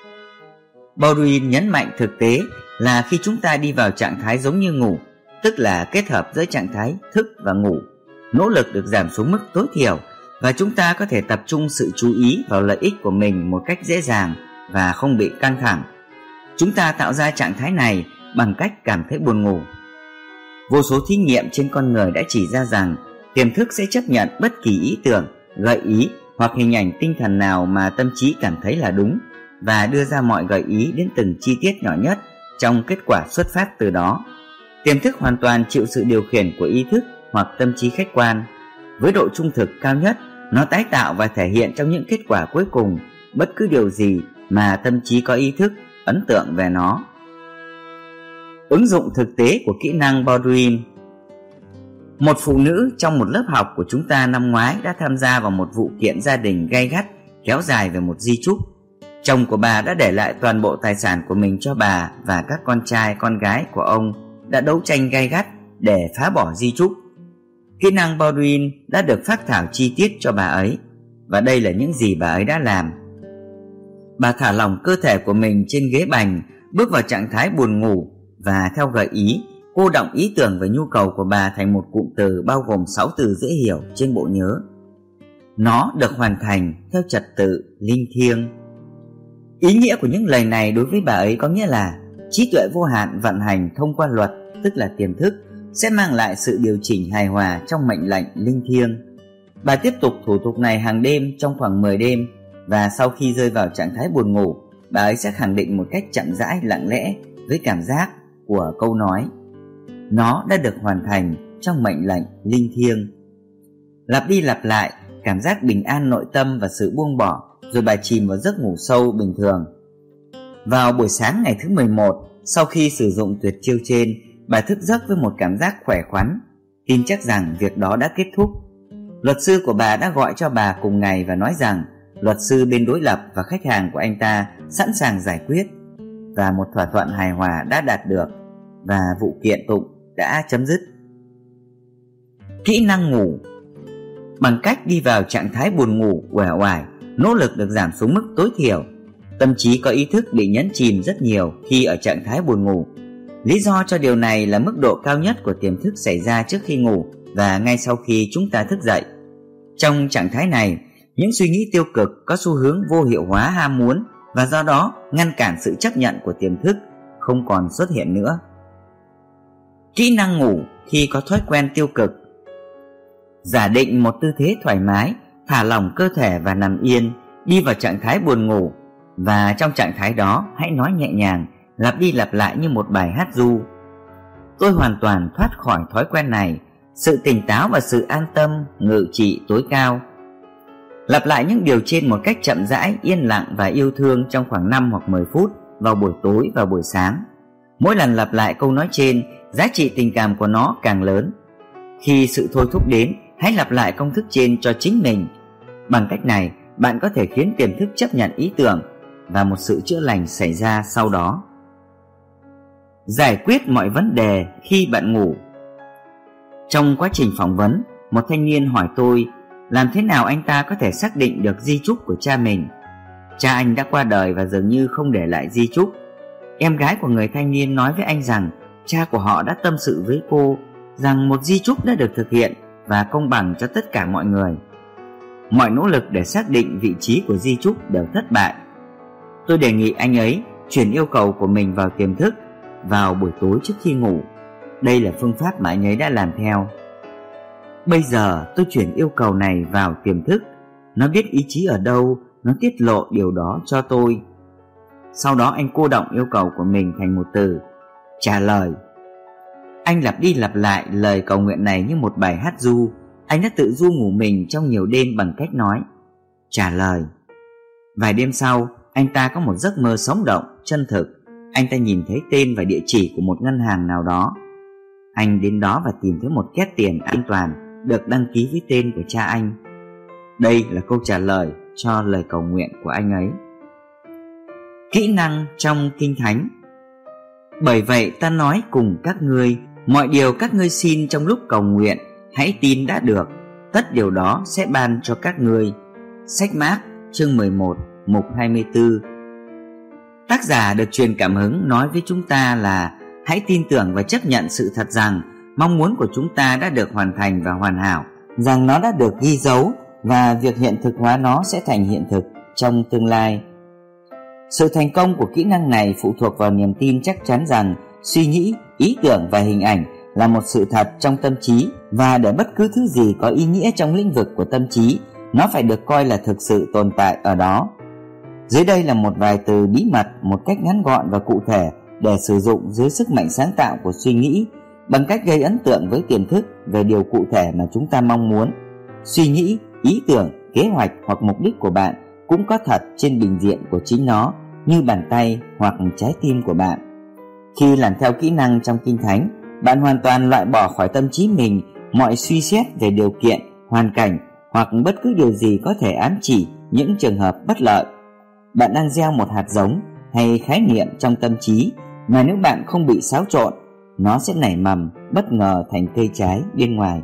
Baldwin nhấn mạnh thực tế là khi chúng ta đi vào trạng thái giống như ngủ, tức là kết hợp giữa trạng thái thức và ngủ, nỗ lực được giảm xuống mức tối thiểu và chúng ta có thể tập trung sự chú ý vào lợi ích của mình một cách dễ dàng và không bị căng thẳng. Chúng ta tạo ra trạng thái này bằng cách cảm thấy buồn ngủ. Vô số thí nghiệm trên con người đã chỉ ra rằng tiềm thức sẽ chấp nhận bất kỳ ý tưởng, gợi ý hoặc hình ảnh tinh thần nào mà tâm trí cảm thấy là đúng và đưa ra mọi gợi ý đến từng chi tiết nhỏ nhất trong kết quả xuất phát từ đó. Tiềm thức hoàn toàn chịu sự điều khiển của ý thức hoặc tâm trí khách quan. Với độ trung thực cao nhất, nó tái tạo và thể hiện trong những kết quả cuối cùng bất cứ điều gì mà tâm trí có ý thức, ấn tượng về nó. Ứng dụng thực tế của kỹ năng Baldwin. Một phụ nữ trong một lớp học của chúng ta năm ngoái đã tham gia vào một vụ kiện gia đình gay gắt kéo dài về một di chúc. Chồng của bà đã để lại toàn bộ tài sản của mình cho bà và các con trai con gái của ông đã đấu tranh gay gắt để phá bỏ di chúc. Kỹ năng Baldwin đã được phác thảo chi tiết cho bà ấy, và đây là những gì bà ấy đã làm. Bà thả lỏng cơ thể của mình trên ghế bành, bước vào trạng thái buồn ngủ và theo gợi ý, cô đọng ý tưởng về nhu cầu của bà thành một cụm từ bao gồm 6 từ dễ hiểu trên bộ nhớ. Nó được hoàn thành theo trật tự linh thiêng. Ý nghĩa của những lời này đối với bà ấy có nghĩa là trí tuệ vô hạn vận hành thông qua luật, tức là tiềm thức, sẽ mang lại sự điều chỉnh hài hòa trong mệnh lệnh linh thiêng. Bà tiếp tục thủ tục này hàng đêm trong khoảng 10 đêm, và sau khi rơi vào trạng thái buồn ngủ, bà ấy sẽ khẳng định một cách chậm rãi lặng lẽ với cảm giác của câu nói: nó đã được hoàn thành trong mệnh lệnh linh thiêng. Lặp đi lặp lại, cảm giác bình an nội tâm và sự buông bỏ, rồi bà chìm vào giấc ngủ sâu bình thường. Vào buổi sáng ngày thứ 11, sau khi sử dụng tuyệt chiêu trên, bà thức giấc với một cảm giác khỏe khoắn, tin chắc rằng việc đó đã kết thúc. Luật sư của bà đã gọi cho bà cùng ngày và nói rằng luật sư bên đối lập và khách hàng của anh ta sẵn sàng giải quyết, và một thỏa thuận hài hòa đã đạt được, và vụ kiện tụng đã chấm dứt. Kỹ năng ngủ. Bằng cách đi vào trạng thái buồn ngủ uể oải, nỗ lực được giảm xuống mức tối thiểu, Tâm trí có ý thức bị nhấn chìm rất nhiều khi ở trạng thái buồn ngủ. Lý do cho điều này là mức độ cao nhất của tiềm thức xảy ra trước khi ngủ và ngay sau khi chúng ta thức dậy. Trong trạng thái này, những suy nghĩ tiêu cực có xu hướng vô hiệu hóa ham muốn và do đó ngăn cản sự chấp nhận của tiềm thức không còn xuất hiện nữa. Kỹ năng ngủ khi có thói quen tiêu cực. Giả định một tư thế thoải mái, thả lỏng cơ thể và nằm yên, đi vào trạng thái buồn ngủ, và trong trạng thái đó hãy nói nhẹ nhàng, lặp đi lặp lại như một bài hát ru. Tôi hoàn toàn thoát khỏi thói quen này, sự tỉnh táo và sự an tâm ngự trị tối cao. Lặp lại những điều trên một cách chậm rãi, yên lặng và yêu thương trong khoảng 5 hoặc 10 phút vào buổi tối và buổi sáng. Mỗi lần lặp lại câu nói trên, giá trị tình cảm của nó càng lớn. Khi sự thôi thúc đến, hãy lặp lại công thức trên cho chính mình. Bằng cách này, bạn có thể khiến tiềm thức chấp nhận ý tưởng và một sự chữa lành xảy ra sau đó. Giải quyết mọi vấn đề khi bạn ngủ. Trong quá trình phỏng vấn, một thanh niên hỏi tôi làm thế nào anh ta có thể xác định được di chúc của cha mình. Cha anh đã qua đời và dường như không để lại di chúc. Em gái của người thanh niên nói với anh rằng cha của họ đã tâm sự với cô rằng một di chúc đã được thực hiện và công bằng cho tất cả mọi người. Mọi nỗ lực để xác định vị trí của di chúc đều thất bại. Tôi đề nghị anh ấy chuyển yêu cầu của mình vào tiềm thức vào buổi tối trước khi ngủ. Đây là phương pháp mà anh ấy đã làm theo. Bây giờ tôi chuyển yêu cầu này vào tiềm thức. Nó biết ý chí ở đâu, nó tiết lộ điều đó cho tôi. Sau đó anh cô đọng yêu cầu của mình thành một từ: trả lời. Anh lặp đi lặp lại lời cầu nguyện này như một bài hát ru. Anh đã tự ru ngủ mình trong nhiều đêm bằng cách nói trả lời. Vài đêm sau, anh ta có một giấc mơ sống động, chân thực. Anh ta nhìn thấy tên và địa chỉ của một ngân hàng nào đó. Anh đến đó và tìm thấy một két tiền an toàn được đăng ký với tên của cha anh. Đây là câu trả lời cho lời cầu nguyện của anh ấy. Kỹ năng trong Kinh Thánh. Bởi vậy ta nói cùng các ngươi, mọi điều các ngươi xin trong lúc cầu nguyện, hãy tin đã được, tất điều đó sẽ ban cho các ngươi. Sách Mác chương 11 mục 24. Tác giả được truyền cảm hứng nói với chúng ta là hãy tin tưởng và chấp nhận sự thật rằng mong muốn của chúng ta đã được hoàn thành và hoàn hảo, rằng nó đã được ghi dấu và việc hiện thực hóa nó sẽ thành hiện thực trong tương lai. Sự thành công của kỹ năng này phụ thuộc vào niềm tin chắc chắn rằng suy nghĩ, ý tưởng và hình ảnh là một sự thật trong tâm trí, và để bất cứ thứ gì có ý nghĩa trong lĩnh vực của tâm trí, nó phải được coi là thực sự tồn tại ở đó. Dưới đây là một vài từ bí mật một cách ngắn gọn và cụ thể để sử dụng dưới sức mạnh sáng tạo của suy nghĩ, bằng cách gây ấn tượng với tiềm thức về điều cụ thể mà chúng ta mong muốn. Suy nghĩ, ý tưởng, kế hoạch hoặc mục đích của bạn cũng có thật trên bình diện của chính nó, như bàn tay hoặc trái tim của bạn. Khi làm theo kỹ năng trong Kinh Thánh, bạn hoàn toàn loại bỏ khỏi tâm trí mình mọi suy xét về điều kiện, hoàn cảnh hoặc bất cứ điều gì có thể ám chỉ những trường hợp bất lợi. Bạn đang gieo một hạt giống hay khái niệm trong tâm trí mà nếu bạn không bị xáo trộn, nó sẽ nảy mầm bất ngờ thành cây trái bên ngoài.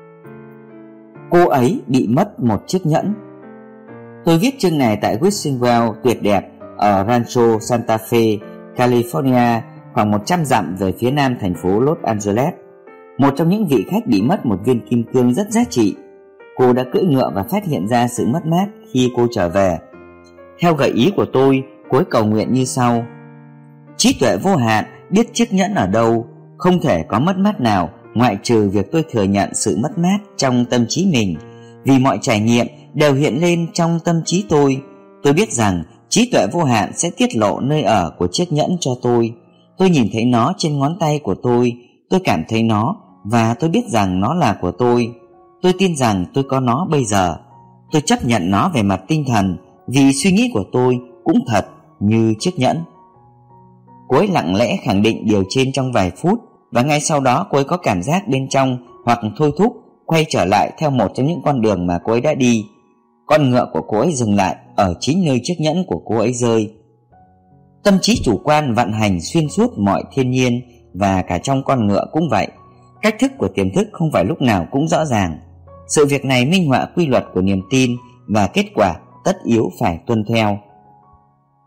Cô ấy bị mất một chiếc nhẫn. Tôi viết chương này tại Wishing Well tuyệt đẹp ở Rancho Santa Fe, California, khoảng 100 dặm về phía nam thành phố Los Angeles. Một trong những vị khách bị mất một viên kim cương rất giá trị. Cô đã cưỡi ngựa và phát hiện ra sự mất mát khi cô trở về. Theo gợi ý của tôi, cô ấy cầu nguyện như sau: trí tuệ vô hạn biết chiếc nhẫn ở đâu, không thể có mất mát nào ngoại trừ việc tôi thừa nhận sự mất mát trong tâm trí mình, vì mọi trải nghiệm đều hiện lên trong tâm trí tôi. Tôi biết rằng trí tuệ vô hạn sẽ tiết lộ nơi ở của chiếc nhẫn cho tôi. Tôi nhìn thấy nó trên ngón tay của tôi cảm thấy nó và tôi biết rằng nó là của tôi. Tôi tin rằng tôi có nó bây giờ. Tôi chấp nhận nó về mặt tinh thần vì suy nghĩ của tôi cũng thật như chiếc nhẫn. Cô ấy lặng lẽ khẳng định điều trên trong vài phút, và ngay sau đó cô ấy có cảm giác bên trong hoặc thôi thúc quay trở lại theo một trong những con đường mà cô ấy đã đi. Con ngựa của cô ấy dừng lại ở chính nơi chiếc nhẫn của cô ấy rơi. Tâm trí chủ quan vận hành xuyên suốt mọi thiên nhiên, và cả trong con ngựa cũng vậy. Cách thức của tiềm thức không phải lúc nào cũng rõ ràng. Sự việc này minh họa quy luật của niềm tin và kết quả tất yếu phải tuân theo.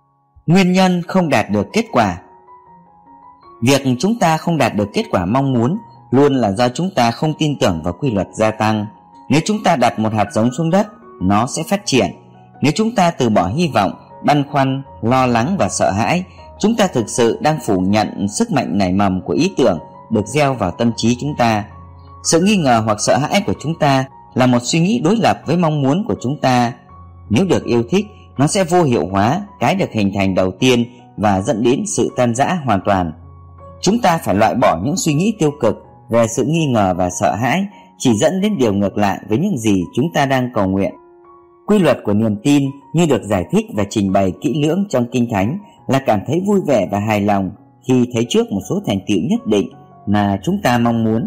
Nguyên nhân không đạt được kết quả. Việc chúng ta không đạt được kết quả mong muốn luôn là do chúng ta không tin tưởng vào quy luật gia tăng. Nếu chúng ta đặt một hạt giống xuống đất, nó sẽ phát triển. Nếu chúng ta từ bỏ hy vọng, băn khoăn, lo lắng và sợ hãi, chúng ta thực sự đang phủ nhận sức mạnh nảy mầm của ý tưởng được gieo vào tâm trí chúng ta. Sự nghi ngờ hoặc sợ hãi của chúng ta là một suy nghĩ đối lập với mong muốn của chúng ta. Nếu được yêu thích, nó sẽ vô hiệu hóa cái được hình thành đầu tiên và dẫn đến sự tan rã hoàn toàn. Chúng ta phải loại bỏ những suy nghĩ tiêu cực về sự nghi ngờ và sợ hãi, chỉ dẫn đến điều ngược lại với những gì chúng ta đang cầu nguyện. Quy luật của niềm tin như được giải thích và trình bày kỹ lưỡng trong Kinh Thánh là cảm thấy vui vẻ và hài lòng khi thấy trước một số thành tựu nhất định mà chúng ta mong muốn.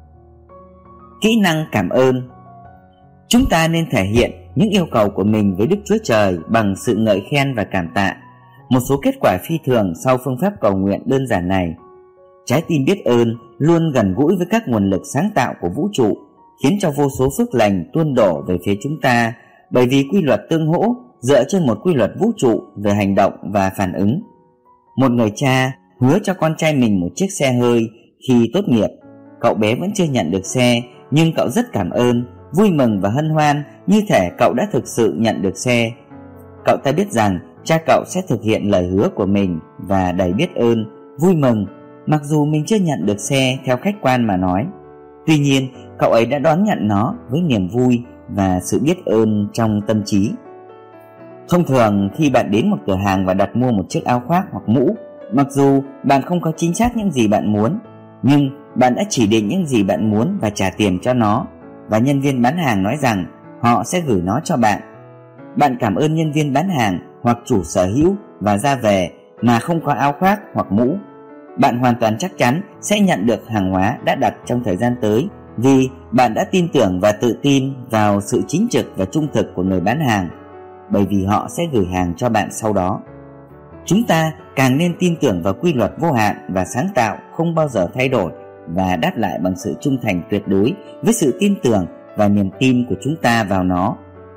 Kỹ năng cảm ơn. Chúng ta nên thể hiện những yêu cầu của mình với Đức Chúa Trời bằng sự ngợi khen và cảm tạ. Một số kết quả phi thường sau phương pháp cầu nguyện đơn giản này. Trái tim biết ơn luôn gần gũi với các nguồn lực sáng tạo của vũ trụ, khiến cho vô số phước lành tuôn đổ về phía chúng ta, bởi vì quy luật tương hỗ dựa trên một quy luật vũ trụ về hành động và phản ứng. Một người cha hứa cho con trai mình một chiếc xe hơi khi tốt nghiệp. Cậu bé vẫn chưa nhận được xe, nhưng cậu rất cảm ơn, vui mừng và hân hoan như thể cậu đã thực sự nhận được xe. Cậu ta biết rằng cha cậu sẽ thực hiện lời hứa của mình và đầy biết ơn, vui mừng, mặc dù mình chưa nhận được xe theo khách quan mà nói. Tuy nhiên, cậu ấy đã đón nhận nó với niềm vui và sự biết ơn trong tâm trí. Thông thường khi bạn đến một cửa hàng và đặt mua một chiếc áo khoác hoặc mũ, mặc dù bạn không có chính xác những gì bạn muốn, nhưng bạn đã chỉ định những gì bạn muốn và trả tiền cho nó, và nhân viên bán hàng nói rằng họ sẽ gửi nó cho bạn. Bạn cảm ơn nhân viên bán hàng hoặc chủ sở hữu và ra về mà không có áo khoác hoặc mũ. Bạn hoàn toàn chắc chắn sẽ nhận được hàng hóa đã đặt trong thời gian tới, vì bạn đã tin tưởng và tự tin vào sự chính trực và trung thực của người bán hàng, bởi vì họ sẽ gửi hàng cho bạn sau đó. Chúng ta càng nên tin tưởng vào quy luật vô hạn và sáng tạo không bao giờ thay đổi, và đáp lại bằng sự trung thành tuyệt đối với sự tin tưởng và niềm tin của chúng ta vào nó.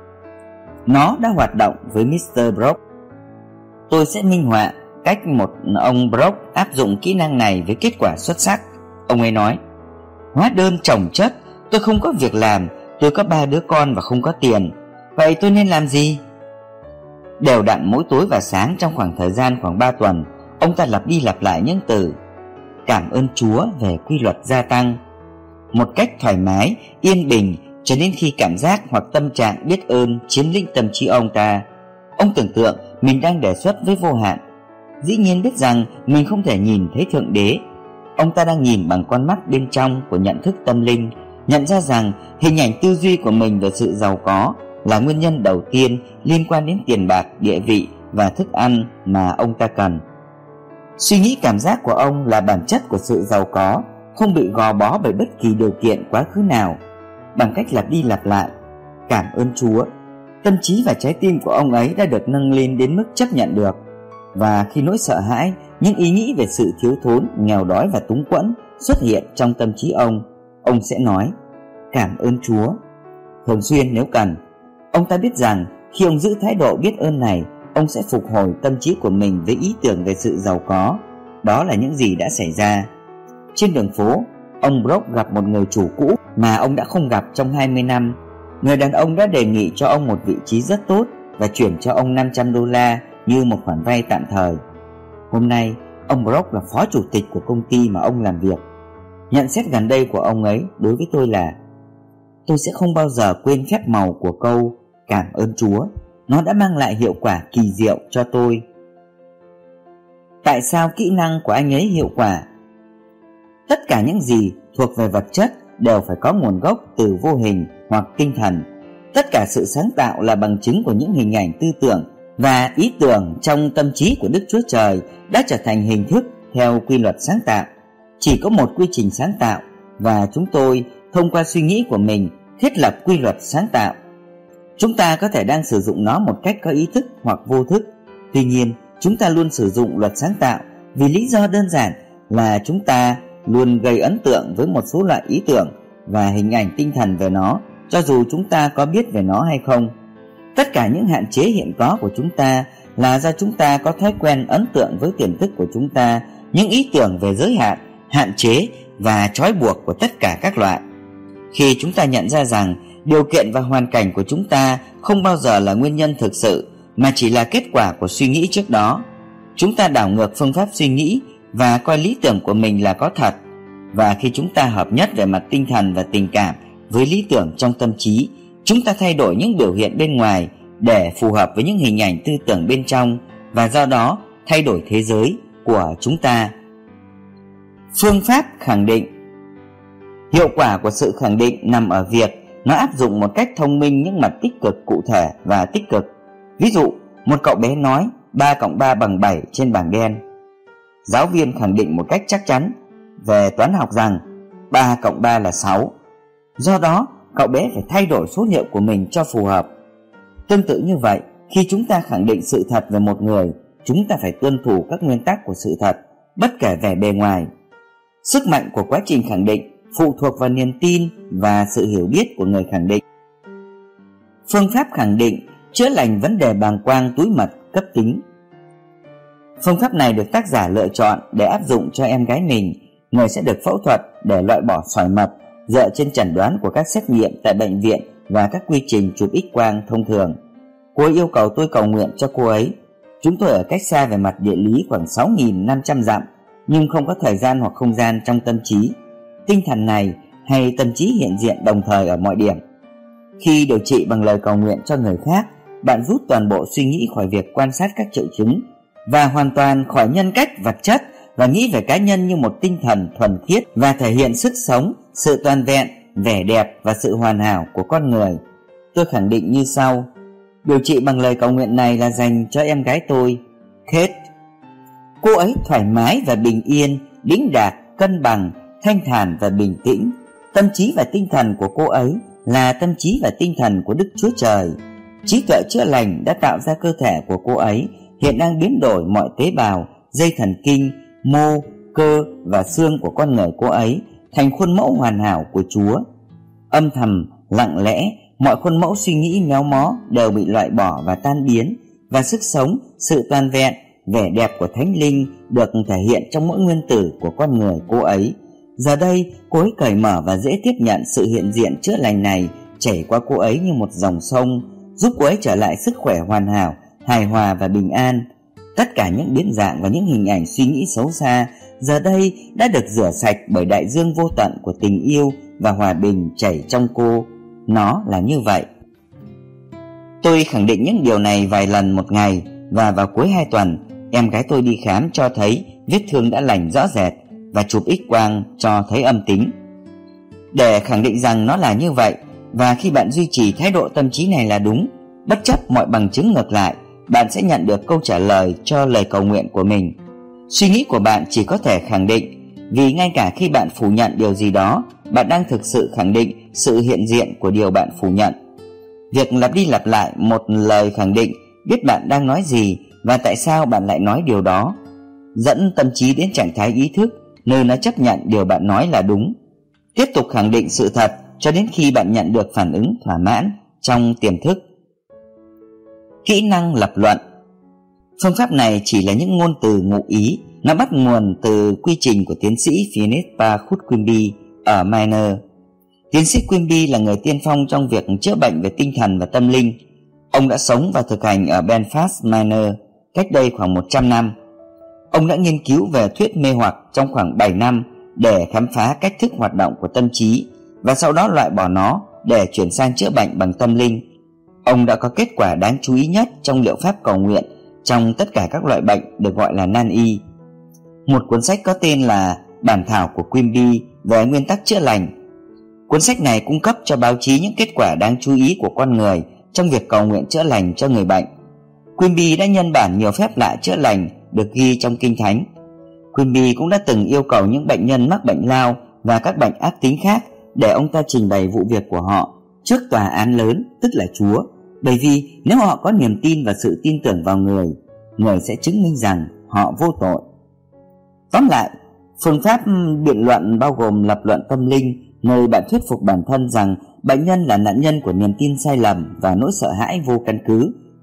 Nó đã hoạt động với Mr. Brock. Tôi sẽ minh họa cách một ông Brock áp dụng kỹ năng này với kết quả xuất sắc. Ông ấy nói: hóa đơn chồng chất, tôi không có việc làm, tôi có 3 đứa con và không có tiền. Vậy tôi nên làm gì? Đều đặn mỗi tối và sáng trong khoảng thời gian khoảng 3 tuần, ông ta lặp đi lặp lại những từ cảm ơn Chúa về quy luật gia tăng, một cách thoải mái, yên bình, cho đến khi cảm giác hoặc tâm trạng biết ơn chiếm lĩnh tâm trí ông ta. Ông tưởng tượng mình đang đề xuất với vô hạn. Dĩ nhiên biết rằng mình không thể nhìn thấy Thượng Đế. Ông ta đang nhìn bằng con mắt bên trong của nhận thức tâm linh, nhận ra rằng hình ảnh tư duy của mình về sự giàu có là nguyên nhân đầu tiên liên quan đến tiền bạc, địa vị và thức ăn mà ông ta cần. Suy nghĩ cảm giác của ông là bản chất của sự giàu có, không bị gò bó bởi bất kỳ điều kiện quá khứ nào. Bằng cách lặp đi lặp lại cảm ơn Chúa, tâm trí và trái tim của ông ấy đã được nâng lên đến mức chấp nhận được. Và khi nỗi sợ hãi, những ý nghĩ về sự thiếu thốn, nghèo đói và túng quẫn xuất hiện trong tâm trí ông sẽ nói cảm ơn Chúa thường xuyên nếu cần. Ông ta biết rằng khi ông giữ thái độ biết ơn này, ông sẽ phục hồi tâm trí của mình với ý tưởng về sự giàu có. Đó là những gì đã xảy ra. Trên đường phố, ông Brock gặp một người chủ cũ mà ông đã không gặp trong 20 năm. Người đàn ông đã đề nghị cho ông một vị trí rất tốt và chuyển cho ông $500 như một khoản vay tạm thời. Hôm nay, ông Brock là phó chủ tịch của công ty mà ông làm việc. Nhận xét gần đây của ông ấy đối với tôi là: tôi sẽ không bao giờ quên phép màu của câu cảm ơn Chúa. Nó đã mang lại hiệu quả kỳ diệu cho tôi. Tại sao kỹ năng của anh ấy hiệu quả? Tất cả những gì thuộc về vật chất đều phải có nguồn gốc từ vô hình hoặc tinh thần. Tất cả sự sáng tạo là bằng chứng của những hình ảnh tư tưởng và ý tưởng trong tâm trí của Đức Chúa Trời đã trở thành hình thức theo quy luật sáng tạo. Chỉ có một quy trình sáng tạo, và chúng tôi thông qua suy nghĩ của mình thiết lập quy luật sáng tạo. Chúng ta có thể đang sử dụng nó một cách có ý thức hoặc vô thức. Tuy nhiên, chúng ta luôn sử dụng luật sáng tạo vì lý do đơn giản là chúng ta luôn gây ấn tượng với một số loại ý tưởng và hình ảnh tinh thần về nó, cho dù chúng ta có biết về nó hay không. Tất cả những hạn chế hiện có của chúng ta là do chúng ta có thói quen ấn tượng với tiềm thức của chúng ta những ý tưởng về giới hạn, hạn chế và trói buộc của tất cả các loại. Khi chúng ta nhận ra rằng điều kiện và hoàn cảnh của chúng ta không bao giờ là nguyên nhân thực sự, mà chỉ là kết quả của suy nghĩ trước đó, chúng ta đảo ngược phương pháp suy nghĩ và coi lý tưởng của mình là có thật. Và khi chúng ta hợp nhất về mặt tinh thần và tình cảm với lý tưởng trong tâm trí, chúng ta thay đổi những biểu hiện bên ngoài để phù hợp với những hình ảnh tư tưởng bên trong, và do đó thay đổi thế giới của chúng ta. Phương pháp khẳng định. Hiệu quả của sự khẳng định nằm ở việc nó áp dụng một cách thông minh những mặt tích cực cụ thể và tích cực. Ví dụ, một cậu bé nói 3 cộng 3 bằng 7 trên bảng đen. Giáo viên khẳng định một cách chắc chắn về toán học rằng 3 cộng 3 là 6. Do đó, cậu bé phải thay đổi số liệu của mình cho phù hợp. Tương tự như vậy, khi chúng ta khẳng định sự thật về một người, chúng ta phải tuân thủ các nguyên tắc của sự thật, bất kể vẻ bề ngoài. Sức mạnh của quá trình khẳng định phụ thuộc vào niềm tin và sự hiểu biết của người khẳng định. Phương pháp khẳng định chữa lành vấn đề bàng quang túi mật cấp tính. Phương pháp này được tác giả lựa chọn để áp dụng cho em gái mình. Người sẽ được phẫu thuật để loại bỏ sỏi mật dựa trên chẩn đoán của các xét nghiệm tại bệnh viện và các quy trình chụp X-quang thông thường. Cô ấy yêu cầu tôi cầu nguyện cho cô ấy. Chúng tôi ở cách xa về mặt địa lý khoảng 6.500 dặm, nhưng không có thời gian hoặc không gian trong tâm trí. Tinh thần này hay tâm trí hiện diện đồng thời ở mọi điểm. Khi điều trị bằng lời cầu nguyện cho người khác, bạn rút toàn bộ suy nghĩ khỏi việc quan sát các triệu chứng và hoàn toàn khỏi nhân cách vật chất, và nghĩ về cá nhân như một tinh thần thuần khiết và thể hiện sức sống, sự toàn vẹn, vẻ đẹp và sự hoàn hảo của con người. Tôi khẳng định như sau: điều trị bằng lời cầu nguyện này là dành cho em gái tôi, Kate. Cô ấy thoải mái và bình yên, đĩnh đạc, cân bằng, thanh thản và bình tĩnh. Tâm trí và tinh thần của cô ấy là tâm trí và tinh thần của Đức Chúa Trời. Trí tuệ chữa lành đã tạo ra cơ thể của cô ấy, hiện đang biến đổi mọi tế bào, dây thần kinh, mô, cơ và xương của con người cô ấy thành khuôn mẫu hoàn hảo của Chúa. Âm thầm, lặng lẽ, mọi khuôn mẫu suy nghĩ méo mó đều bị loại bỏ và tan biến, và sức sống, sự toàn vẹn, vẻ đẹp của Thánh Linh được thể hiện trong mỗi nguyên tử của con người cô ấy. Giờ đây, cô ấy cởi mở và dễ tiếp nhận sự hiện diện chữa lành này chảy qua cô ấy như một dòng sông, giúp cô ấy trở lại sức khỏe hoàn hảo, hài hòa và bình an. Tất cả những biến dạng và những hình ảnh suy nghĩ xấu xa giờ đây đã được rửa sạch bởi đại dương vô tận của tình yêu và hòa bình chảy trong cô. Nó là như vậy. Tôi khẳng định những điều này vài lần một ngày, và vào cuối 2 tuần, em gái tôi đi khám cho thấy vết thương đã lành rõ rệt và chụp X-quang cho thấy âm tính. Để khẳng định rằng nó là như vậy, và khi bạn duy trì thái độ tâm trí này là đúng, bất chấp mọi bằng chứng ngược lại, bạn sẽ nhận được câu trả lời cho lời cầu nguyện của mình. Suy nghĩ của bạn chỉ có thể khẳng định, vì ngay cả khi bạn phủ nhận điều gì đó, bạn đang thực sự khẳng định sự hiện diện của điều bạn phủ nhận. Việc lặp đi lặp lại một lời khẳng định biết bạn đang nói gì và tại sao bạn lại nói điều đó, dẫn tâm trí đến trạng thái ý thức nơi nó chấp nhận điều bạn nói là đúng. Tiếp tục khẳng định sự thật cho đến khi bạn nhận được phản ứng thỏa mãn trong tiềm thức. Kỹ năng lập luận. Phương pháp này chỉ là những ngôn từ ngụ ý. Nó bắt nguồn từ quy trình của tiến sĩ Philippa Foot Quimby ở Maine. Tiến sĩ Quimby là người tiên phong trong việc chữa bệnh về tinh thần và tâm linh. Ông đã sống và thực hành ở Belfast, Maine cách đây khoảng 100 năm. Ông đã nghiên cứu về thuyết mê hoặc trong khoảng 7 năm để khám phá cách thức hoạt động của tâm trí, và sau đó loại bỏ nó để chuyển sang chữa bệnh bằng tâm linh. Ông đã có kết quả đáng chú ý nhất trong liệu pháp cầu nguyện trong tất cả các loại bệnh được gọi là nan y. Một cuốn sách có tên là Bản thảo của Quimby về nguyên tắc chữa lành. Cuốn sách này cung cấp cho báo chí những kết quả đáng chú ý của con người trong việc cầu nguyện chữa lành cho người bệnh. Quimby đã nhân bản nhiều phép lạ chữa lành được ghi trong Kinh Thánh. Quimby cũng đã từng yêu cầu những bệnh nhân mắc bệnh lao và các bệnh ác tính khác để ông ta trình bày vụ việc của họ trước tòa án lớn, tức là Chúa, bởi vì nếu họ có niềm tin và sự tin tưởng vào người sẽ chứng minh rằng họ vô tội. Tóm lại, phương pháp biện luận bao gồm lập luận tâm linh, nơi bạn thuyết phục bản thân rằng bệnh nhân là nạn nhân của niềm tin sai lầm và nỗi sợ hãi vô căn cứ,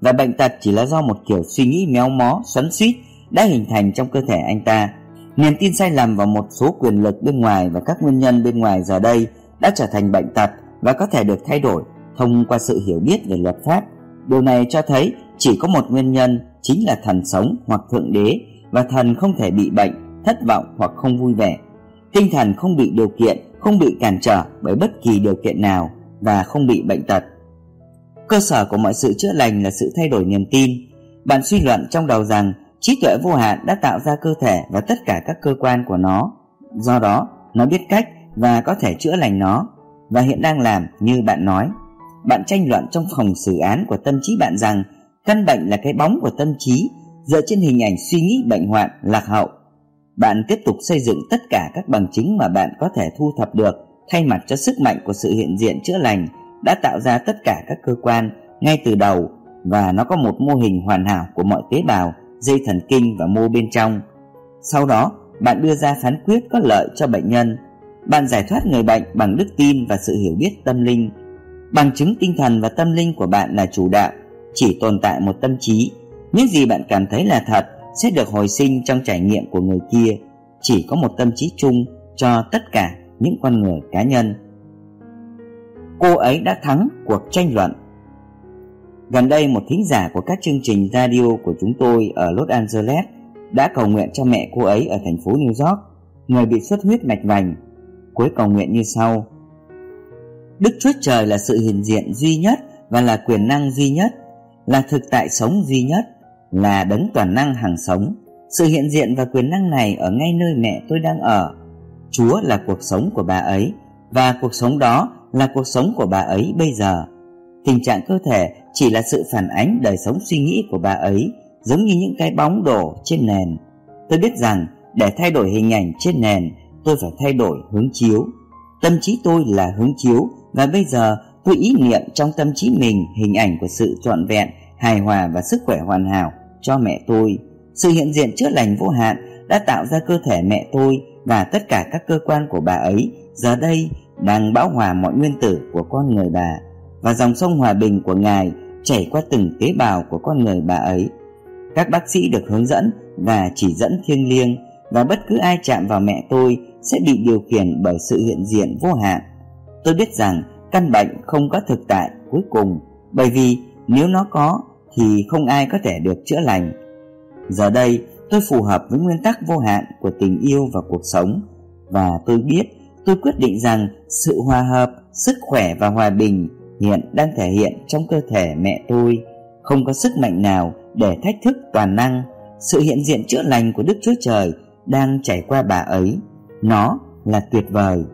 và bệnh tật chỉ là do một kiểu suy nghĩ méo mó, xoắn xuýt đã hình thành trong cơ thể anh ta. Niềm tin sai lầm vào một số quyền lực bên ngoài và các nguyên nhân bên ngoài giờ đây đã trở thành bệnh tật và có thể được thay đổi thông qua sự hiểu biết về luật pháp. Điều này cho thấy chỉ có một nguyên nhân, chính là thần sống hoặc thượng đế, và thần không thể bị bệnh, thất vọng hoặc không vui vẻ. Tinh thần không bị điều kiện, không bị cản trở bởi bất kỳ điều kiện nào và không bị bệnh tật. Cơ sở của mọi sự chữa lành là sự thay đổi niềm tin. Bạn suy luận trong đầu rằng trí tuệ vô hạn đã tạo ra cơ thể và tất cả các cơ quan của nó, do đó nó biết cách và có thể chữa lành nó, và hiện đang làm như bạn nói. Bạn tranh luận trong phòng xử án của tâm trí bạn rằng căn bệnh là cái bóng của tâm trí, dựa trên hình ảnh suy nghĩ bệnh hoạn, lạc hậu. Bạn tiếp tục xây dựng tất cả các bằng chứng mà bạn có thể thu thập được thay mặt cho sức mạnh của sự hiện diện chữa lành đã tạo ra tất cả các cơ quan ngay từ đầu, và nó có một mô hình hoàn hảo của mọi tế bào, dây thần kinh và mô bên trong. Sau đó, bạn đưa ra phán quyết có lợi cho bệnh nhân. Bạn giải thoát người bệnh bằng đức tin và sự hiểu biết tâm linh. Bằng chứng tinh thần và tâm linh của bạn là chủ đạo. Chỉ tồn tại một tâm trí. Những gì bạn cảm thấy là thật sẽ được hồi sinh trong trải nghiệm của người kia. Chỉ có một tâm trí chung cho tất cả những con người cá nhân. Cô ấy đã thắng cuộc tranh luận. Gần đây, một thính giả của các chương trình radio của chúng tôi ở Los Angeles đã cầu nguyện cho mẹ cô ấy ở thành phố New York, người bị xuất huyết mạch vành. Cô ấy cầu nguyện như sau: Đức Chúa Trời là sự hiện diện duy nhất và là quyền năng duy nhất, là thực tại sống duy nhất, là đấng toàn năng hằng sống. Sự hiện diện và quyền năng này ở ngay nơi mẹ tôi đang ở. Chúa là cuộc sống của bà ấy, và cuộc sống đó là cuộc sống của bà ấy bây giờ. Tình trạng cơ thể chỉ là sự phản ánh đời sống suy nghĩ của bà ấy, giống như những cái bóng đổ trên nền. Tôi biết rằng để thay đổi hình ảnh trên nền, tôi phải thay đổi hướng chiếu. Tâm trí tôi là hướng chiếu, và bây giờ tôi ý niệm trong tâm trí mình hình ảnh của sự trọn vẹn, hài hòa và sức khỏe hoàn hảo cho mẹ tôi. Sự hiện diện chữa lành vô hạn đã tạo ra cơ thể mẹ tôi, và tất cả các cơ quan của bà ấy giờ đây đang bão hòa mọi nguyên tử của con người bà, và dòng sông hòa bình của Ngài chảy qua từng tế bào của con người bà ấy. Các bác sĩ được hướng dẫn và chỉ dẫn thiêng liêng, và bất cứ ai chạm vào mẹ tôi sẽ bị điều khiển bởi sự hiện diện vô hạn. Tôi biết rằng căn bệnh không có thực tại cuối cùng, bởi vì nếu nó có thì không ai có thể được chữa lành. Giờ đây tôi phù hợp với nguyên tắc vô hạn của tình yêu và cuộc sống, và tôi quyết định rằng sự hòa hợp, sức khỏe và hòa bình hiện đang thể hiện trong cơ thể mẹ tôi. Không có sức mạnh nào để thách thức toàn năng. Sự hiện diện chữa lành của Đức Chúa Trời đang chảy qua bà ấy. Nó là tuyệt vời.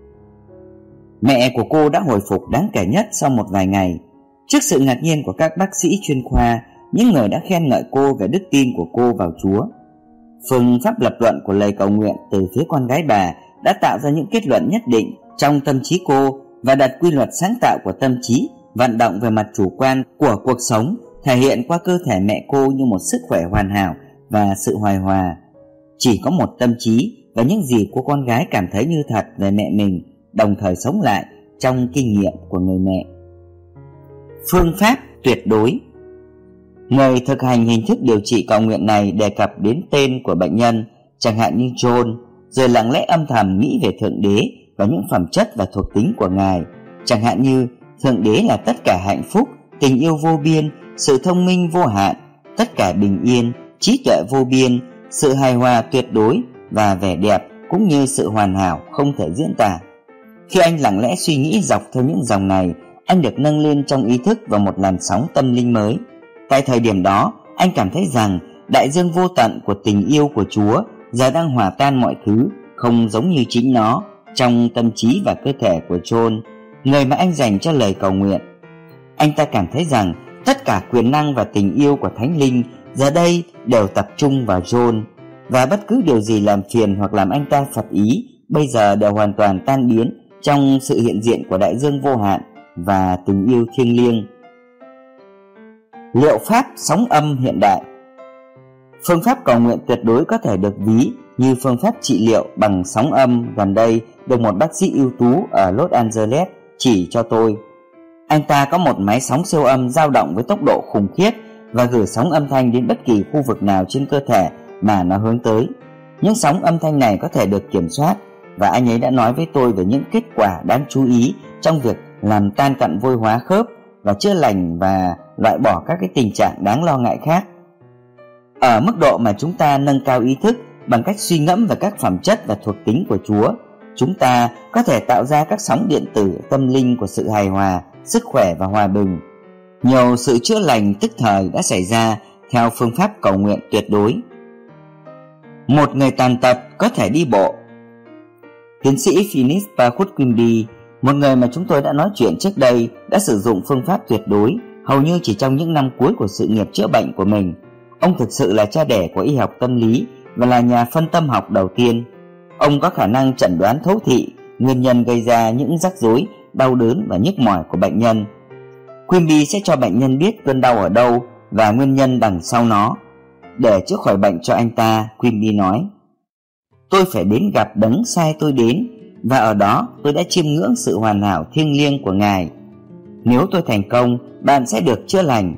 Mẹ của cô đã hồi phục đáng kể nhất sau một vài ngày. Trước sự ngạc nhiên của các bác sĩ chuyên khoa, những người đã khen ngợi cô về đức tin của cô vào Chúa. Phương pháp lập luận của lời cầu nguyện từ phía con gái bà đã tạo ra những kết luận nhất định trong tâm trí cô, và đặt quy luật sáng tạo của tâm trí vận động về mặt chủ quan của cuộc sống thể hiện qua cơ thể mẹ cô như một sức khỏe hoàn hảo và sự hài hòa. Chỉ có một tâm trí, và những gì cô con gái cảm thấy như thật về mẹ mình đồng thời sống lại trong kinh nghiệm của người mẹ. Phương pháp tuyệt đối. Người thực hành hình thức điều trị cầu nguyện này đề cập đến tên của bệnh nhân, chẳng hạn như John, rồi lặng lẽ âm thầm nghĩ về Thượng Đế và những phẩm chất và thuộc tính của Ngài, chẳng hạn như Thượng Đế là tất cả hạnh phúc, tình yêu vô biên, sự thông minh vô hạn, tất cả bình yên, trí tuệ vô biên, sự hài hòa tuyệt đối và vẻ đẹp, cũng như sự hoàn hảo không thể diễn tả. Khi anh lặng lẽ suy nghĩ dọc theo những dòng này, anh được nâng lên trong ý thức vào một làn sóng tâm linh mới. Tại thời điểm đó, anh cảm thấy rằng đại dương vô tận của tình yêu của Chúa giờ đang hòa tan mọi thứ, không giống như chính nó, trong tâm trí và cơ thể của John, người mà anh dành cho lời cầu nguyện. Anh ta cảm thấy rằng tất cả quyền năng và tình yêu của Thánh Linh giờ đây đều tập trung vào John, và bất cứ điều gì làm phiền hoặc làm anh ta phật ý bây giờ đều hoàn toàn tan biến trong sự hiện diện của đại dương vô hạn và tình yêu thiêng liêng. Liệu pháp sóng âm hiện đại. Phương pháp cầu nguyện tuyệt đối có thể được ví như phương pháp trị liệu bằng sóng âm gần đây được một bác sĩ ưu tú ở Los Angeles chỉ cho tôi. Anh ta có một máy sóng siêu âm dao động với tốc độ khủng khiếp và gửi sóng âm thanh đến bất kỳ khu vực nào trên cơ thể mà nó hướng tới. Những sóng âm thanh này có thể được kiểm soát, và anh ấy đã nói với tôi về những kết quả đáng chú ý trong việc làm tan cặn vôi hóa khớp và chữa lành và loại bỏ các cái tình trạng đáng lo ngại khác. Ở mức độ mà chúng ta nâng cao ý thức bằng cách suy ngẫm về các phẩm chất và thuộc tính của Chúa, chúng ta có thể tạo ra các sóng điện tử tâm linh của sự hài hòa, sức khỏe và hòa bình. Nhiều sự chữa lành tức thời đã xảy ra theo phương pháp cầu nguyện tuyệt đối. Một người tàn tật có thể đi bộ. Tiến sĩ Philip Packwood Quimby, một người mà chúng tôi đã nói chuyện trước đây, đã sử dụng phương pháp tuyệt đối hầu như chỉ trong những năm cuối của sự nghiệp chữa bệnh của mình. Ông thực sự là cha đẻ của y học tâm lý và là nhà phân tâm học đầu tiên. Ông có khả năng chẩn đoán thấu thị nguyên nhân gây ra những rắc rối, đau đớn và nhức mỏi của bệnh nhân. Quimby sẽ cho bệnh nhân biết cơn đau ở đâu và nguyên nhân đằng sau nó. Để chữa khỏi bệnh cho anh ta, Quimby nói: "Tôi phải đến gặp đấng sai tôi đến, và ở đó tôi đã chiêm ngưỡng sự hoàn hảo thiêng liêng của Ngài. Nếu tôi thành công, bạn sẽ được chữa lành."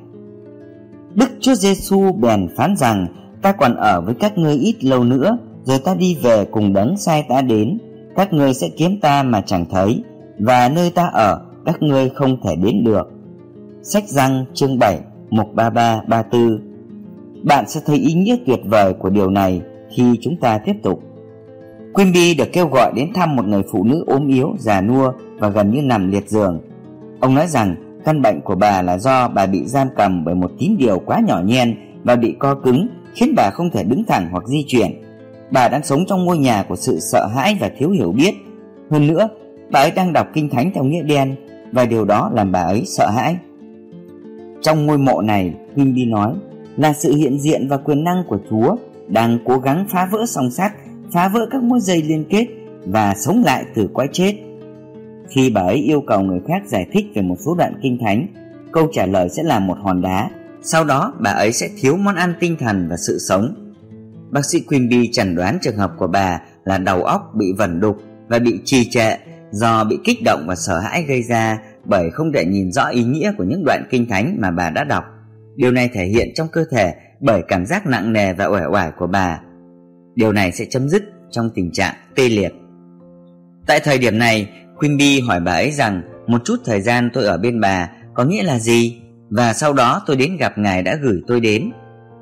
Đức Chúa Giêsu bèn phán rằng: "Ta còn ở với các ngươi ít lâu nữa, rồi ta đi về cùng đấng sai ta đến. Các ngươi sẽ kiếm ta mà chẳng thấy, và nơi ta ở các ngươi không thể đến được." Sách Giăng chương 7 mục 33-34. Bạn sẽ thấy ý nghĩa tuyệt vời của điều này khi chúng ta tiếp tục. Quimby được kêu gọi đến thăm một người phụ nữ ốm yếu, già nua và gần như nằm liệt giường. Ông nói rằng căn bệnh của bà là do bà bị giam cầm bởi một tín điều quá nhỏ nhen và bị co cứng, khiến bà không thể đứng thẳng hoặc di chuyển. Bà đang sống trong ngôi nhà của sự sợ hãi và thiếu hiểu biết. Hơn nữa, bà ấy đang đọc kinh thánh theo nghĩa đen, và điều đó làm bà ấy sợ hãi. Trong ngôi mộ này, Quimby nói, là sự hiện diện và quyền năng của Chúa đang cố gắng phá vỡ song sắt, phá vỡ các mối dây liên kết và sống lại từ cõi chết. Khi bà ấy yêu cầu người khác giải thích về một số đoạn kinh thánh, câu trả lời sẽ là một hòn đá. Sau đó bà ấy sẽ thiếu món ăn tinh thần và sự sống. Bác sĩ Quimby chẩn đoán trường hợp của bà là đầu óc bị vẩn đục và bị trì trệ do bị kích động và sợ hãi gây ra bởi không thể nhìn rõ ý nghĩa của những đoạn kinh thánh mà bà đã đọc. Điều này thể hiện trong cơ thể bởi cảm giác nặng nề và uể oải của bà. Điều này sẽ chấm dứt trong tình trạng tê liệt. Tại thời điểm này, Quimby hỏi bà ấy rằng một chút thời gian tôi ở bên bà có nghĩa là gì, và sau đó tôi đến gặp Ngài đã gửi tôi đến.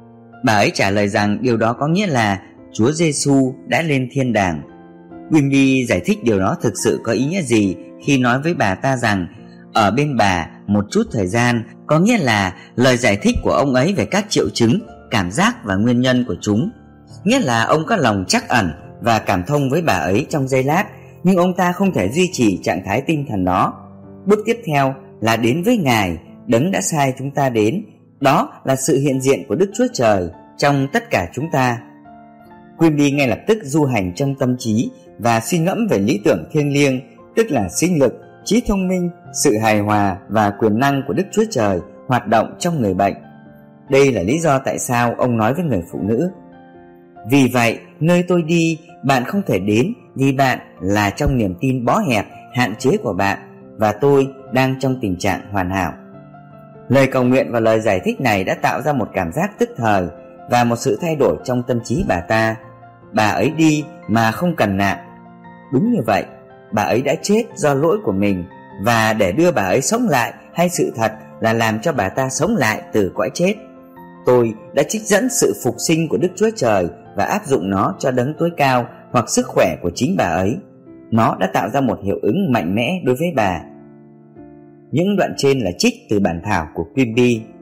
Bà ấy trả lời rằng điều đó có nghĩa là Chúa Giêsu đã lên thiên đàng. Quimby giải thích điều đó thực sự có ý nghĩa gì khi nói với bà ta rằng ở bên bà một chút thời gian có nghĩa là lời giải thích của ông ấy về các triệu chứng, cảm giác và nguyên nhân của chúng. Nghĩa là ông có lòng trắc ẩn và cảm thông với bà ấy trong giây lát, nhưng ông ta không thể duy trì trạng thái tinh thần đó. Bước tiếp theo là đến với Ngài, đấng đã sai chúng ta đến. Đó là sự hiện diện của Đức Chúa Trời trong tất cả chúng ta. Quimby ngay lập tức du hành trong tâm trí và suy ngẫm về lý tưởng thiêng liêng, tức là sinh lực, trí thông minh, sự hài hòa và quyền năng của Đức Chúa Trời hoạt động trong người bệnh. Đây là lý do tại sao ông nói với người phụ nữ: "Vì vậy, nơi tôi đi, bạn không thể đến vì bạn là trong niềm tin bó hẹp, hạn chế của bạn, và tôi đang trong tình trạng hoàn hảo." Lời cầu nguyện và lời giải thích này đã tạo ra một cảm giác tức thời và một sự thay đổi trong tâm trí bà ta. Bà ấy đi mà không cần nạn. Đúng như vậy, bà ấy đã chết do lỗi của mình, và để đưa bà ấy sống lại, hay sự thật là làm cho bà ta sống lại từ cõi chết. Tôi đã trích dẫn sự phục sinh của Đức Chúa Trời và áp dụng nó cho đấng tối cao hoặc sức khỏe của chính bà ấy. Nó đã tạo ra một hiệu ứng mạnh mẽ đối với bà. Những đoạn trên là trích từ bản thảo của Quimby.